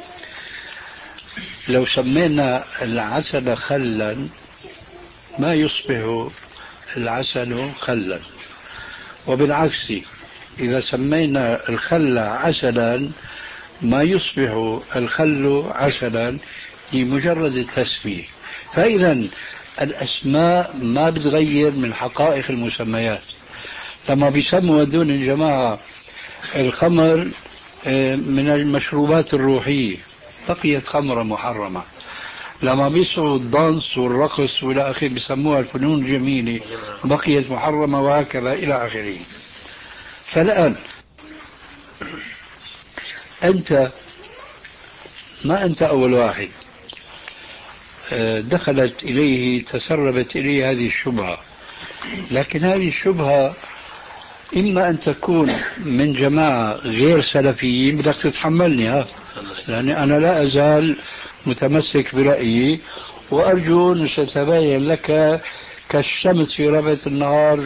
لو سمينا العسل خلا ما يصبح العسل خلا، وبالعكس إذا سمينا الخل عسلا ما يصبح الخل عسلا لمجرد التسمية. فإذا الأسماء ما بتغير من حقائق المسميات. لما بيسموا هذول الجماعة الخمر من المشروبات الروحية بقيت خمرة محرمة. لما بيسموا الدانس والرقص والى آخره بيسموها الفنون الجميلة بقيت محرمة، وهكذا إلى آخره. فالآن أنت ما أنت أول واحد دخلت إليه تسربت إليه هذه الشبهة، لكن هذه الشبهة إما أن تكون من جماعة غير سلفيين، بدك تتحملني ها، لأن أنا لا أزال متمسك برأيي، وأرجو أن ستبين لك كالشمس في ربعة النهار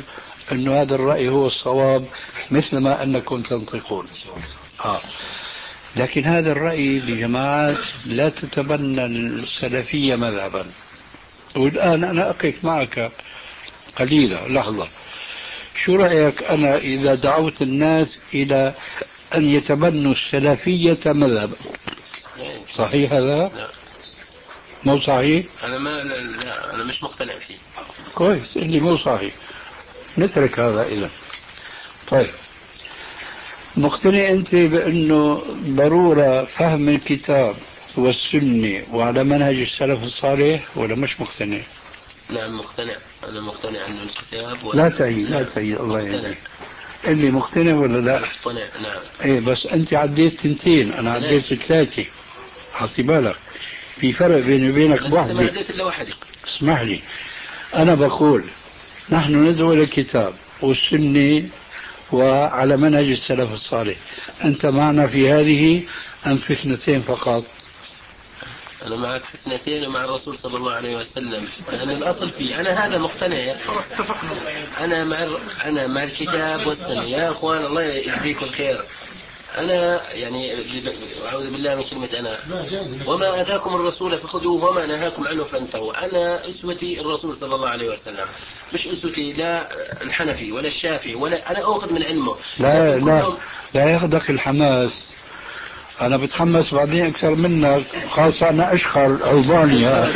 أن هذا الرأي هو الصواب مثل ما أنكم تنطقون. آه. لكن هذا الرأي لجماعات لا تتبنى السلفية مذهبا. والآن أنا أقف معك قليلا لحظة. شو رأيك أنا إذا دعوت الناس إلى أن يتبنوا السلفية مذهبا؟ صحيح هذا؟ لا. مو صحيح؟ أنا ما لا, لا أنا مش مقتنع فيه. كويس اللي مو صحيح نترك هذا إذا. طيب مقتنع أنت بأنه ضرورة فهم الكتاب والسنة وعلى منهج السلف الصالح ولا مش مقتنع؟ نعم مقتنع. أنا مقتنع أن الكتاب لا تعيد لا تعيد الله يهديك. اللي مقتنع ولا لا؟ مقتنع نعم. ايه بس أنت عديت تنتين أنا عديت ثلاثة. حطي بالك في فرق بيني وبينك واحدة. ما عديت إلا واحدة. اسمح لي أنا بقول نحن ندعو إلى الكتاب والسنة وعلى منهج السلف الصالح. أنت معنا في هذه أم في اثنتين فقط؟ أنا معك في اثنتين ومع الرسول صلى الله عليه وسلم لأن الأصل فيه أنا هذا مقتنع. أنا مع أنا مع الكتاب والسنة يا أخوان الله يجزيكم خير. أنا يعني أعوذ بالله من كلمة أنا وما أتاكم الرسول فخذوه وما نهاكم عنه فانتهوا. أنا أسوتي الرسول صلى الله عليه وسلم مش أسوتي لا الحنفي ولا الشافعي ولا أنا أخذ من علمه. لا لا لا ياخذك الحماس. أنا بتحمس بعدين أكثر منك خاصة أنا أشخر ألبانيا.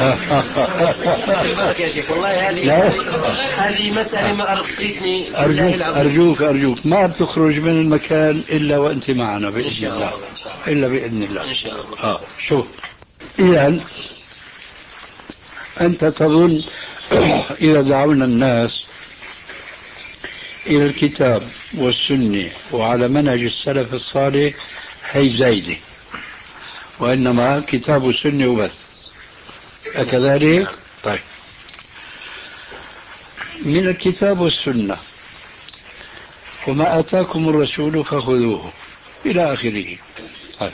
يا شيخ والله هذه هذه مسألة ما أرقيتني. أرجوك أرجوك أرجوك ما بتخرج من المكان إلا وأنت معنا بإذن الله. إلا بإذن الله إن شاء الله. آه شوف إذن أنت تظن إذا دعونا الناس إلى الكتاب والسنة وعلى منهج السلف الصالح هي زايدة وإنما كتاب والسنة وبس أكذلك؟ طيب من الكتاب والسنة وما آتاكم الرسول فخذوه إلى آخره. طيب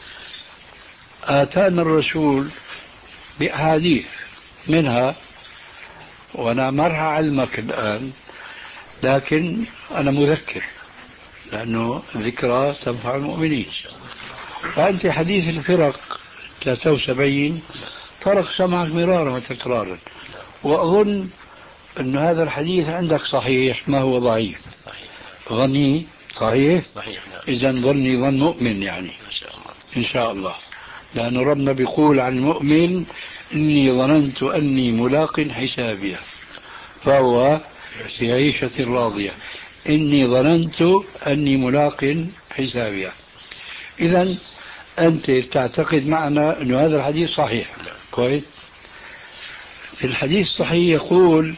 آتانا الرسول بأحاديث منها وأنا مرها علمك الآن لكن أنا مذكر لأنه ذكرى تنفع المؤمنين. فأنت حديث الفرق ثلاثة وسبعين طرق سمعك مرارا وتكرارا وأظن أن هذا الحديث عندك صحيح ما هو ضعيف. صحيح. ظني صحيح. صحيح نعم. إذا ظني ظن مؤمن يعني إن شاء الله. إن شاء الله لأن ربنا بيقول عن المؤمن إني ظننت أني ملاق حسابيه فهو في عيشة راضية. إني ظننت أني ملاق حسابيه. إذا أنت تعتقد معنا أن هذا الحديث صحيح. كويس. في الحديث الصحيح يقول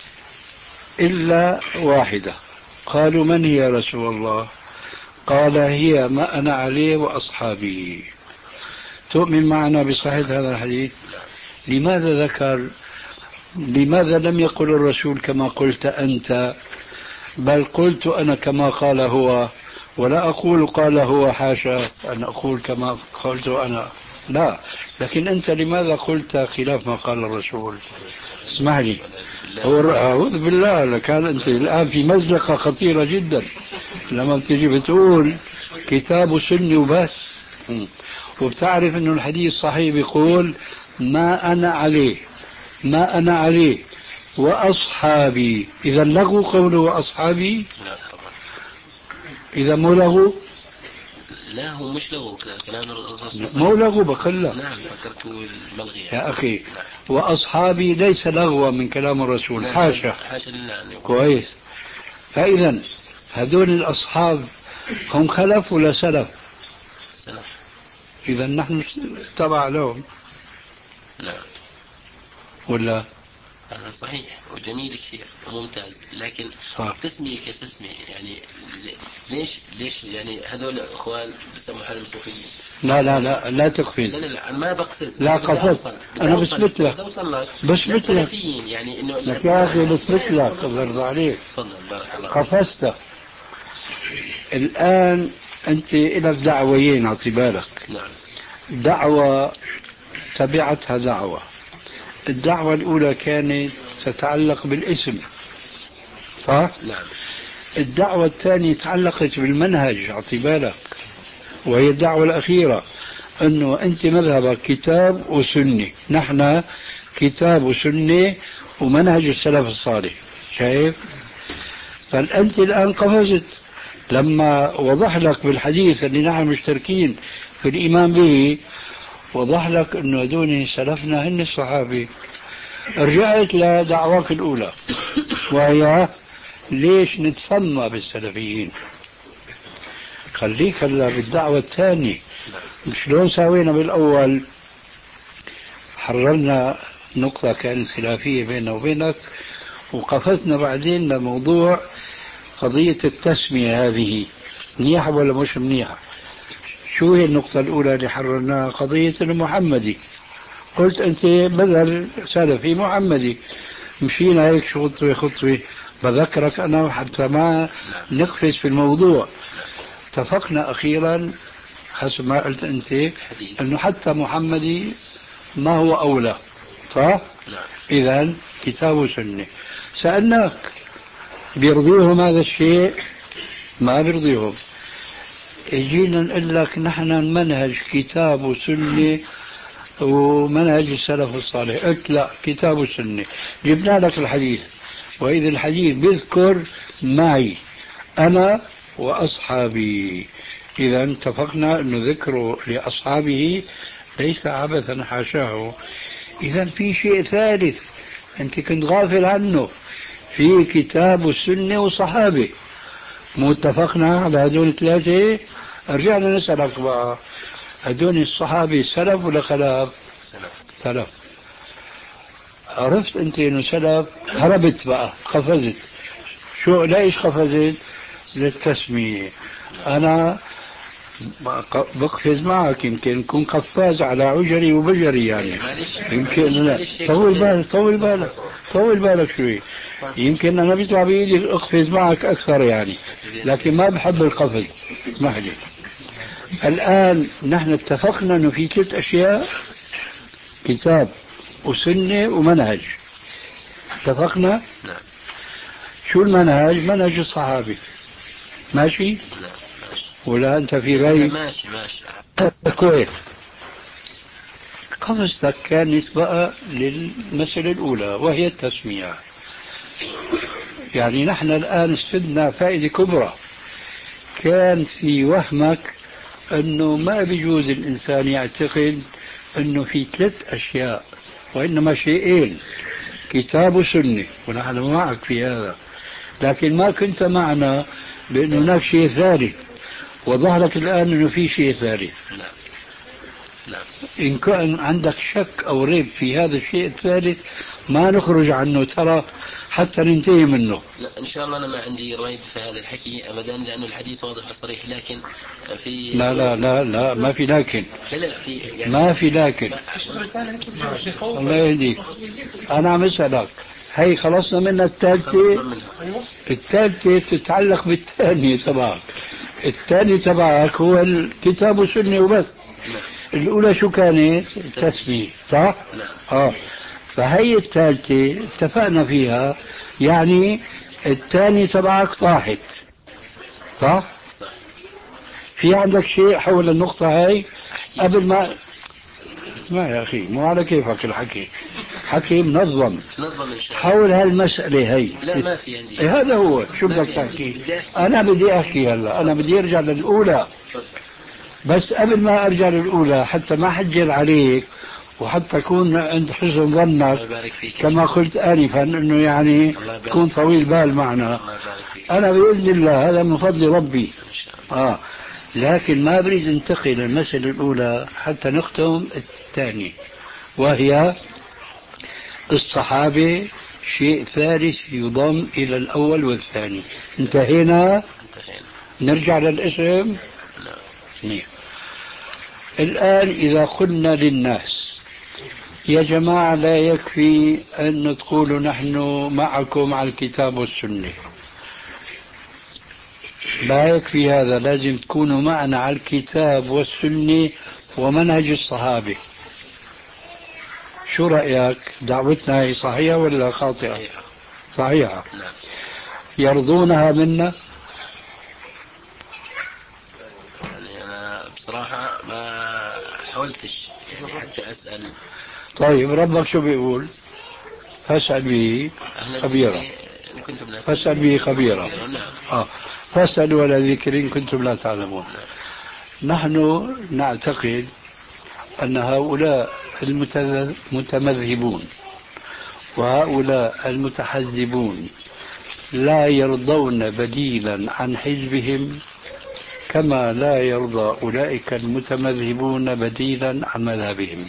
إلا واحدة. قالوا من هي يا رسول الله؟ قال هي ما أنا عليه وأصحابي. تؤمن معنا بصحة هذا الحديث؟ لماذا ذكر لماذا لم يقل الرسول كما قلت أنت بل قلت أنا كما قال هو ولا أقول قال هو حاشا أن أقول كما قلت أنا لا لكن أنت لماذا قلت خلاف ما قال الرسول؟ اسمح لي أعوذ بالله لكان أنت الآن في مزلقة خطيرة جدا لما بتجي بتقول كتاب سني وبس وبتعرف أنه الحديث صحيح بيقول ما أنا عليه ما أنا عليه وأصحابي. إذا لغوا قوله وأصحابي؟ لا طبعا. إذا مو لغوا؟ لا هو مش لغوا كلام الرسول. مو لغوا بقول نعم فكرته الملغي يعني. يا أخي نعم. وأصحابي ليس لغوا من كلام الرسول. نعم. حاشا حاشا لله. كويس. فإذا هذول الأصحاب هم خلف ولا سلف؟ سلف. إذا نحن تبع لهم. نعم. ولا هذا صحيح وجميل كثير وممتاز لكن آه. تسمية كتسمية يعني ليش ليش يعني هذول اخوان بسموا حالهم صوفيين؟ لا لا لا لا تقفز. لا لا لا ما بقفز. لا قفز. انا بثبت لك بس مثلك يعني انه لك يا اخي بثبت لك برضى عليك. تفضل بارك الله. قفزت الان انت لك دعويين اعطي بالك. نعم. دعوة تبعتها دعوة. الدعوة الأولى كانت تتعلق بالاسم صح؟ نعم. الدعوة الثانية تعلقت بالمنهج، أعطي بالك، وهي الدعوة الأخيرة، أنه أنت مذهبك كتاب وسنة، نحن كتاب وسنة ومنهج السلف الصالح. شايف؟ فأنت الآن قفزت لما وضح لك بالحديث اللي نحن مشتركين في الإيمان به، وضح لك أنه دون سلفنا هن الصحابة. رجعت لدعواك الأولى، وهي ليش نتسمى بالسلفيين. خليك هلا بالدعوة الثانية. شلون سوينا بالأول؟ حررنا نقطة كانت خلافية بيننا وبينك، وقفزنا بعدين لموضوع قضية التسمية. هذه منيحة ولا مش منيحة؟ شو هي النقطة الأولى اللي حررناها؟ قضية المحمدي. قلت أنت مذهب سلفي محمدي، مشينا هيك خطوة خطوة، بذكرك أنا حتى ما نقفز في الموضوع. اتفقنا أخيرا حسب ما قلت أنت أنه حتى محمدي ما هو أولى، صح؟ إذن كتاب وسنة. سألناك بيرضيهم هذا الشيء؟ ما بيرضيهم. يجينا نقول لك نحن المنهج كتاب وسنة ومنهج السلف الصالح. قلت لا، كتاب وسنة. جبنا لك الحديث، وإذا الحديث بيذكر معي أنا وأصحابي. إذا اتفقنا أن ذكره لأصحابه ليس عبثا، حاشاه. إذا في شيء ثالث أنت كنت غافل عنه، في كتاب السنة وصحابة. مو اتفقنا على هذول الثلاثة؟ رجعنا نسألك بقى، هذول الصحابة سلف ولا خلاف؟ سلف. سلف. عرفت أنت إنه سلف، هربت بقى، قفزت. شو ليش قفزت؟ للتسمية. أنا بقفز معك، يمكن نكون قفاز على عجري وبجري يعني. يمكن لا. طول بالك طول بالك طول بالك شوي. يمكن أنا بيطلع بإيدي أقفز معك أكثر يعني، لكن ما بحب القفز. اسمح لي. الآن نحن اتفقنا أنه في ثلاث أشياء: كتاب وسنة ومنهج. اتفقنا؟ نعم. شو المنهج؟ منهج الصحابة. ماشي؟ نعم ماشي. ولا أنت في رأي؟ ماشي ماشي. كويس. قفزتك كانت بقى للمسألة الأولى وهي التسمية. يعني نحن الآن استفدنا فائدة كبرى. كان في وهمك أنه ما بيجوز الإنسان يعتقد أنه في ثلاث أشياء، وإنما شيئين: كتاب وسنة، ونحن معك في هذا. لكن ما كنت معنا بأنه هناك شيء ثالث، وظهرك الآن أنه في شيء ثالث. نعم. نعم. إن كان عندك شك أو ريب في هذا الشيء الثالث ما نخرج عنه ترى حتى ننتهي منه. لا إن شاء الله أنا ما عندي ريب في هذا الحكي أبدا، لأنه الحديث واضح وصريح. لكن في لا لا لا لا ما في لكن. لا لا في يعني ما في لكن. الله يهديك. أنا عم أسألك، هي خلصنا منها الثالثة. الثالثة تتعلق بالثانية تبعك. الثاني تبعك هو الكتاب والسنة وبس. الأولى شو كانت؟ التسمية، صح؟ نعم. آه. فهي الثالثة اتفقنا فيها، يعني الثاني تبعك طاحت، صح؟ صح. في عندك شيء حول النقطة هاي قبل ما اسمع يا أخي، مو على كيفك الحكي، حكي منظم نظم إن شاء الله حول هالمسألة هي. لا ما في عندي. إيه هذا هو. شو بدك تحكي؟ أنا بدي أحكي هلا، أنا بدي أرجع للأولى. بس قبل ما أرجع للأولى حتى ما حجر عليك وحتى أكون عند حسن ظنك كما قلت آنفا أنه يعني تكون طويل بال معنا. أنا بإذن الله هذا من فضل ربي. آه. لكن ما بريد انتقل للمسألة الأولى حتى نختم الثاني، وهي الصحابة شيء ثالث يضم إلى الأول والثاني. انتهينا. نرجع للاسم. نعم. الآن إذا قلنا للناس يا جماعة لا يكفي أن تقولوا نحن معكم على الكتاب والسنة، لا يكفي هذا، لازم تكونوا معنا على الكتاب والسنة ومنهج الصحابة. شو رأيك؟ دعوتنا هي صحيحة ولا خاطئة؟ صحيحة. يرضونها منا؟ يعني أنا بصراحة ما حاولتش حتى أسأل. طيب ربك شو بيقول؟ فاسأل به خبيرا. فاسأل به خبيرا. آه. فاسألوا ولا ذكر إن كنتم لا تعلمون. نحن نعتقد أن هؤلاء المتمذهبون وهؤلاء المتحزبون لا يرضون بديلا عن حزبهم كما لا يرضى أولئك المتمذهبون بديلا عن مذهبهم.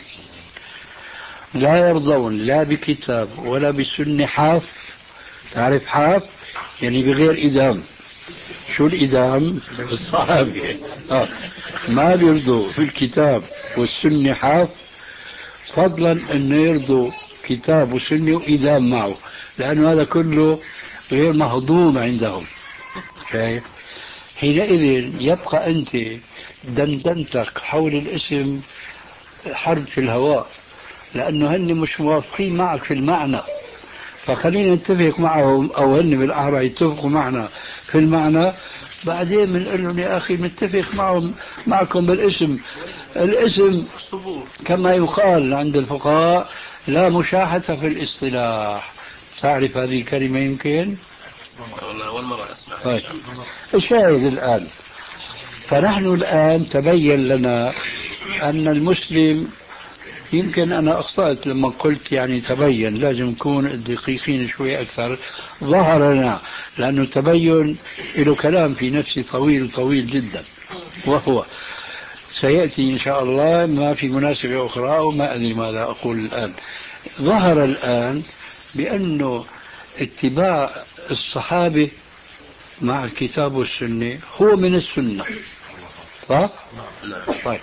لا يرضون لا بكتاب ولا بسنة حاف. تعرف حاف يعني بغير إدام. شو الإدام؟ الصحابي. آه. ما بيرضوا في الكتاب والسنة حاف، فضلا أن يرضوا كتاب وسنة وإدام معه، لأن هذا كله غير مهضوم عندهم. شايف؟ حينئذ يبقى أنت دندنتك حول الاسم حرب في الهواء، لأنه هن مش موافقين معك في المعنى، فخلينا نتفق معهم، أو هن بالأحرى يتفقوا معنا في المعنى، بعدين بنقول لهم يا أخي متفق معهم معكم بالاسم. الاسم كما يقال عند الفقهاء لا مشاحة في الاصطلاح. تعرف هذه الكلمة يمكن؟ والله أول مرة أسمع. طيب. الشاهد الآن، فنحن الآن تبين لنا أن المسلم، يمكن أنا أخطأت لما قلت يعني تبين، لازم نكون دقيقين شوي أكثر. ظهر لنا، لأنه تبين له كلام في نفسي طويل طويل جدا، وهو سيأتي إن شاء الله ما في مناسبة أخرى، وما أدري ماذا أقول الآن. ظهر الآن بأنه اتباع الصحابة مع الكتاب والسنة هو من السنة، صح؟ طيب،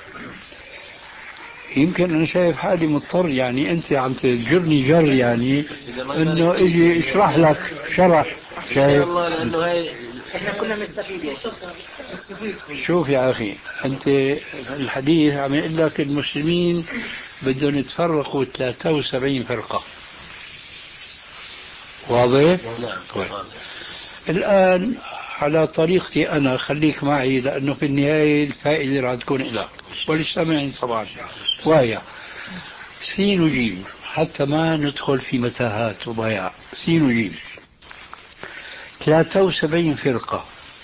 يمكن أنا شايف حالي مضطر، يعني أنت عم تجرني جر، يعني أنه إجي اشرح لك شرح. شايف؟ الله، لأنه هاي احنا كنا نستفيد يا شيخ. شوف يا أخي، أنت الحديث عم يقول لك المسلمين بدهم يتفرقوا ثلاثة وسبعين فرقة. واضح؟ نعم. طيب. الآن على طريقتي أنا، خليك معي، لأنه في النهاية الفائدة راح تكون لك وللسامعين طبعا، وهي سين وجيم، حتى ما ندخل في متاهات وضياع. سين وجيم، ثلاثة وسبعين فرقة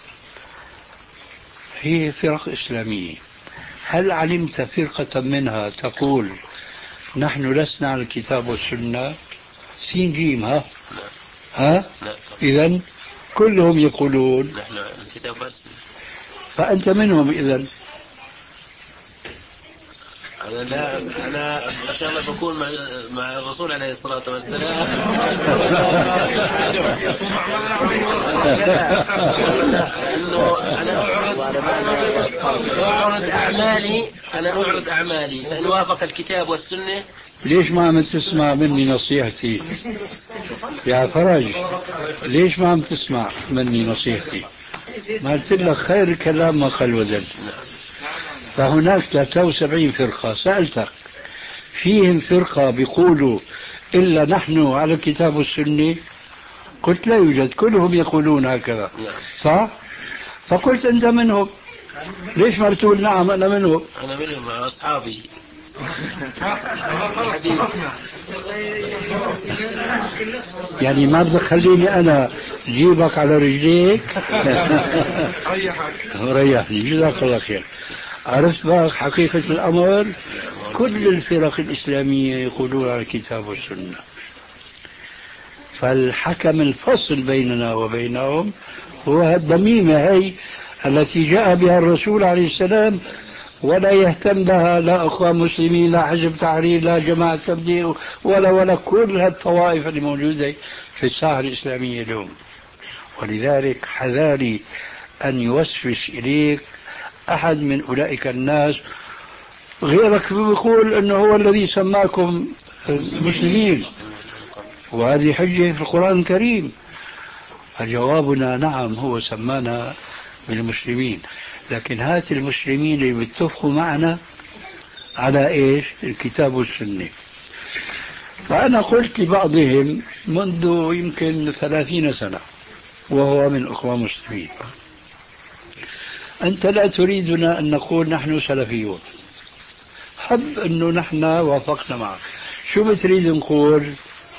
هي فرق إسلامية. هل علمت فرقة منها تقول نحن لسنا على الكتاب والسنة؟ سين جيم. ها ها إذن كلهم يقولون نحن الكتاب والسنة، فأنت منهم. إذن أنا لا أنا إن شاء الله بكون مع مع الرسول عليه الصلاة والسلام. لأنه أنا أعرض أعمالي أنا أعرض أعمالي فإن وافق الكتاب والسنة. ليش ما عم تسمع مني نصيحتي يا فرج؟ ليش ما عم تسمع مني نصيحتي؟ ما قلت لك خير الكلام ما قل ودل. فهناك ثلاثة وسبعين فرقة. سألتك فيهم فرقة بيقولوا إلا نحن على الكتاب والسنة؟ قلت لا يوجد، كلهم يقولون هكذا، صح؟ فقلت أنت منهم. ليش ما تقول نعم أنا منهم؟ أنا منهم مع أصحابي. يعني ما بدك خليني أنا جيبك على رجليك؟ ريحني، جزاك الله خير. عرفت بقى حقيقة الأمر؟ كل الفرق الإسلامية يقولون على الكتاب والسنة. فالحكم الفصل بيننا وبينهم هو الضميمة هي التي جاء بها الرسول عليه السلام، ولا يهتم بها لا أخوة مسلمين، لا حزب تحرير، لا جماعة تبليغ، ولا ولا كل هالطوائف اللي موجودة في الساحة الإسلامية اليوم. ولذلك حذاري أن يوسوس إليك أحد من أولئك الناس، غيرك بيقول أنه هو الذي سماكم مسلمين، وهذه حجة في القرآن الكريم. فجوابنا نعم، هو سمانا بالمسلمين، لكن هات المسلمين اللي بيتفقوا معنا على إيش؟ الكتاب والسنة. فأنا قلت لبعضهم منذ يمكن ثلاثين سنة، وهو من أخوة مسلمين. أنت لا تريدنا أن نقول نحن سلفيون، حب أنه نحن وافقنا معك. شو بتريد نقول؟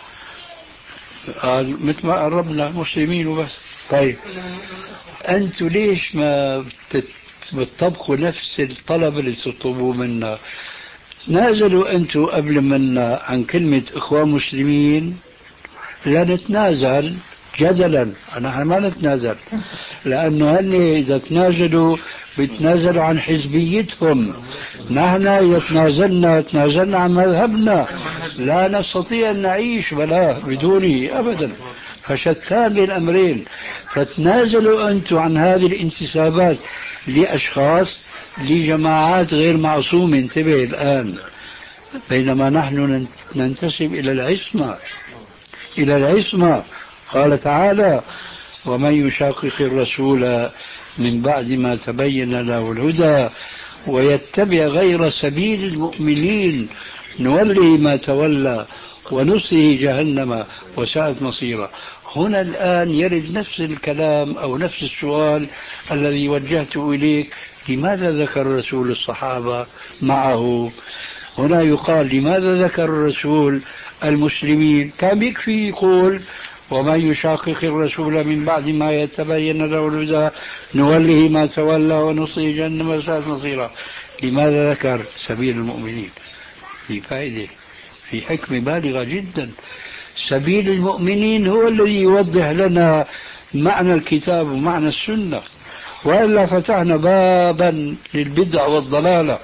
قال مثل ما قربنا مسلمين وبس. طيب أنتوا ليش ما بتطبقوا نفس الطلب اللي تطلبوه منا؟ تنازلوا أنتوا قبل منا عن كلمة إخوة مسلمين، لا نتنازل جدلا. نحن ما نتنازل، لأنه هن إذا تنازلوا بتنازلوا عن حزبيتهم. نحن إذا تنازلنا تنازلنا عن مذهبنا، لا نستطيع أن نعيش ولا بدونه أبدا. فشتان بين الأمرين. فتنازلوا أنتم عن هذه الانتسابات لأشخاص لجماعات غير معصومة. انتبه الآن. بينما نحن ننتسب إلى العصمة، إلى العصمة. قال تعالى: ومن يشاقق الرسول من بعد ما تبين له الهدى ويتبع غير سبيل المؤمنين نوله ما تولى ونصله جهنم وساءت مصيرا. هنا الآن يرد نفس الكلام أو نفس السؤال الذي وجهته إليك: لماذا ذكر الرسول الصحابة معه؟ هنا يقال: لماذا ذكر الرسول المسلمين؟ كان يكفي يقول: ومن يشاقق الرسول من بعد ما يتبين له الهدى نوله ما تولى ونصله جهنم وساءت مصيرا. لماذا ذكر سبيل المؤمنين؟ في فائدة، في حكمة بالغة جدا. سبيل المؤمنين هو الذي يوضح لنا معنى الكتاب ومعنى السنة، وإلا فتحنا بابا للبدع والضلالة.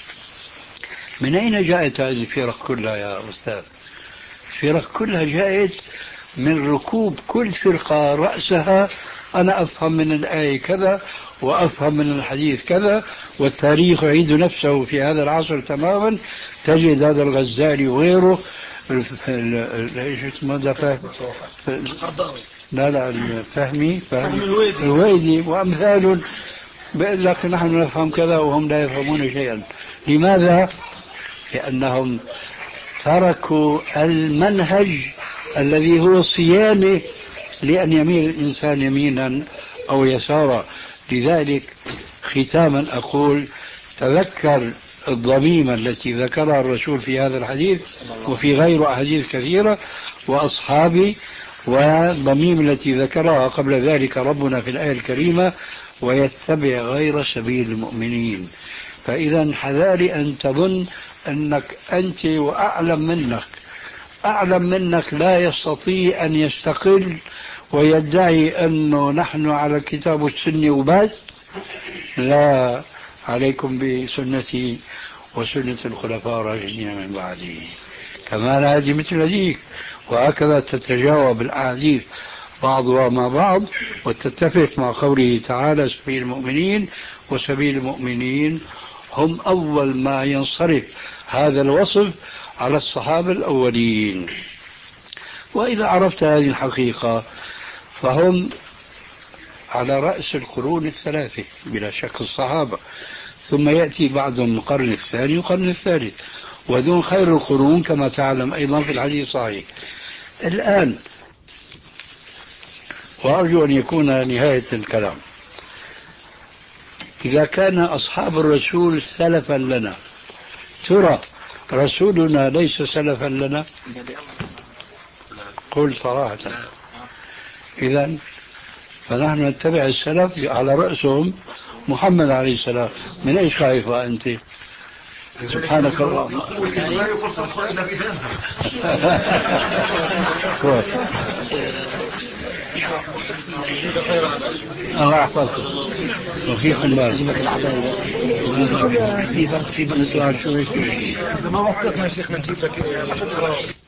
من أين جاءت هذه الفرق كلها يا أستاذ؟ الفرق كلها جاءت من ركوب كل فرقة رأسها أنا أفهم من الآية كذا وأفهم من الحديث كذا، والتاريخ يعيد نفسه في هذا العصر تماما. تجد هذا الغزالي وغيره، ايش اسمه فهم؟ لا لا الفهمي، فهم الويدي وأمثال، بيقول لك نحن نفهم كذا وهم لا يفهمون شيئا. لماذا؟ لأنهم تركوا المنهج الذي هو صيانة لأن يميل الإنسان يمينا أو يسارا. لذلك ختاما أقول: تذكر الضميمة التي ذكرها الرسول في هذا الحديث وفي غير أحاديث كثيرة وأصحابي، والضميمة التي ذكرها قبل ذلك ربنا في الآية الكريمة: ويتبع غير سبيل المؤمنين. فإذا حذاري أن تظن أنك أنت وأعلم منك أعلم منك لا يستطيع أن يستقل ويدعي أنه نحن على الكتاب والسنة وبس. لا، عليكم بسنتي وسنة الخلفاء الراشدين من بعدي. كمان هذه مثل هذيك، وهكذا تتجاوب الأحاديث بعضها مع بعض وتتفق مع قوله تعالى: سبيل المؤمنين. وسبيل المؤمنين هم أول ما ينصرف هذا الوصف على الصحابة الأولين. وإذا عرفت هذه الحقيقة فهم على رأس القرون الثلاثة بلا شك الصحابة، ثم يأتي بعضهم القرن الثاني والقرن الثالث، وذون خير القرون كما تعلم أيضا في الحديث الصحيح. الآن وأرجو أن يكون نهاية الكلام: إذا كان أصحاب الرسول سلفا لنا، ترى رسولنا ليس سلفا لنا؟ قل صراحة. إذن فنحن نتبع السلف على رأسهم محمد عليه السلام. من أيش خايفة أنت؟ سبحانك اللهم. لا يقول تدخل إلا بإذنها. الله يحفظكم وفيكم بارك. في برد في بني ما وصلتنا يا شيخنا نجيب لك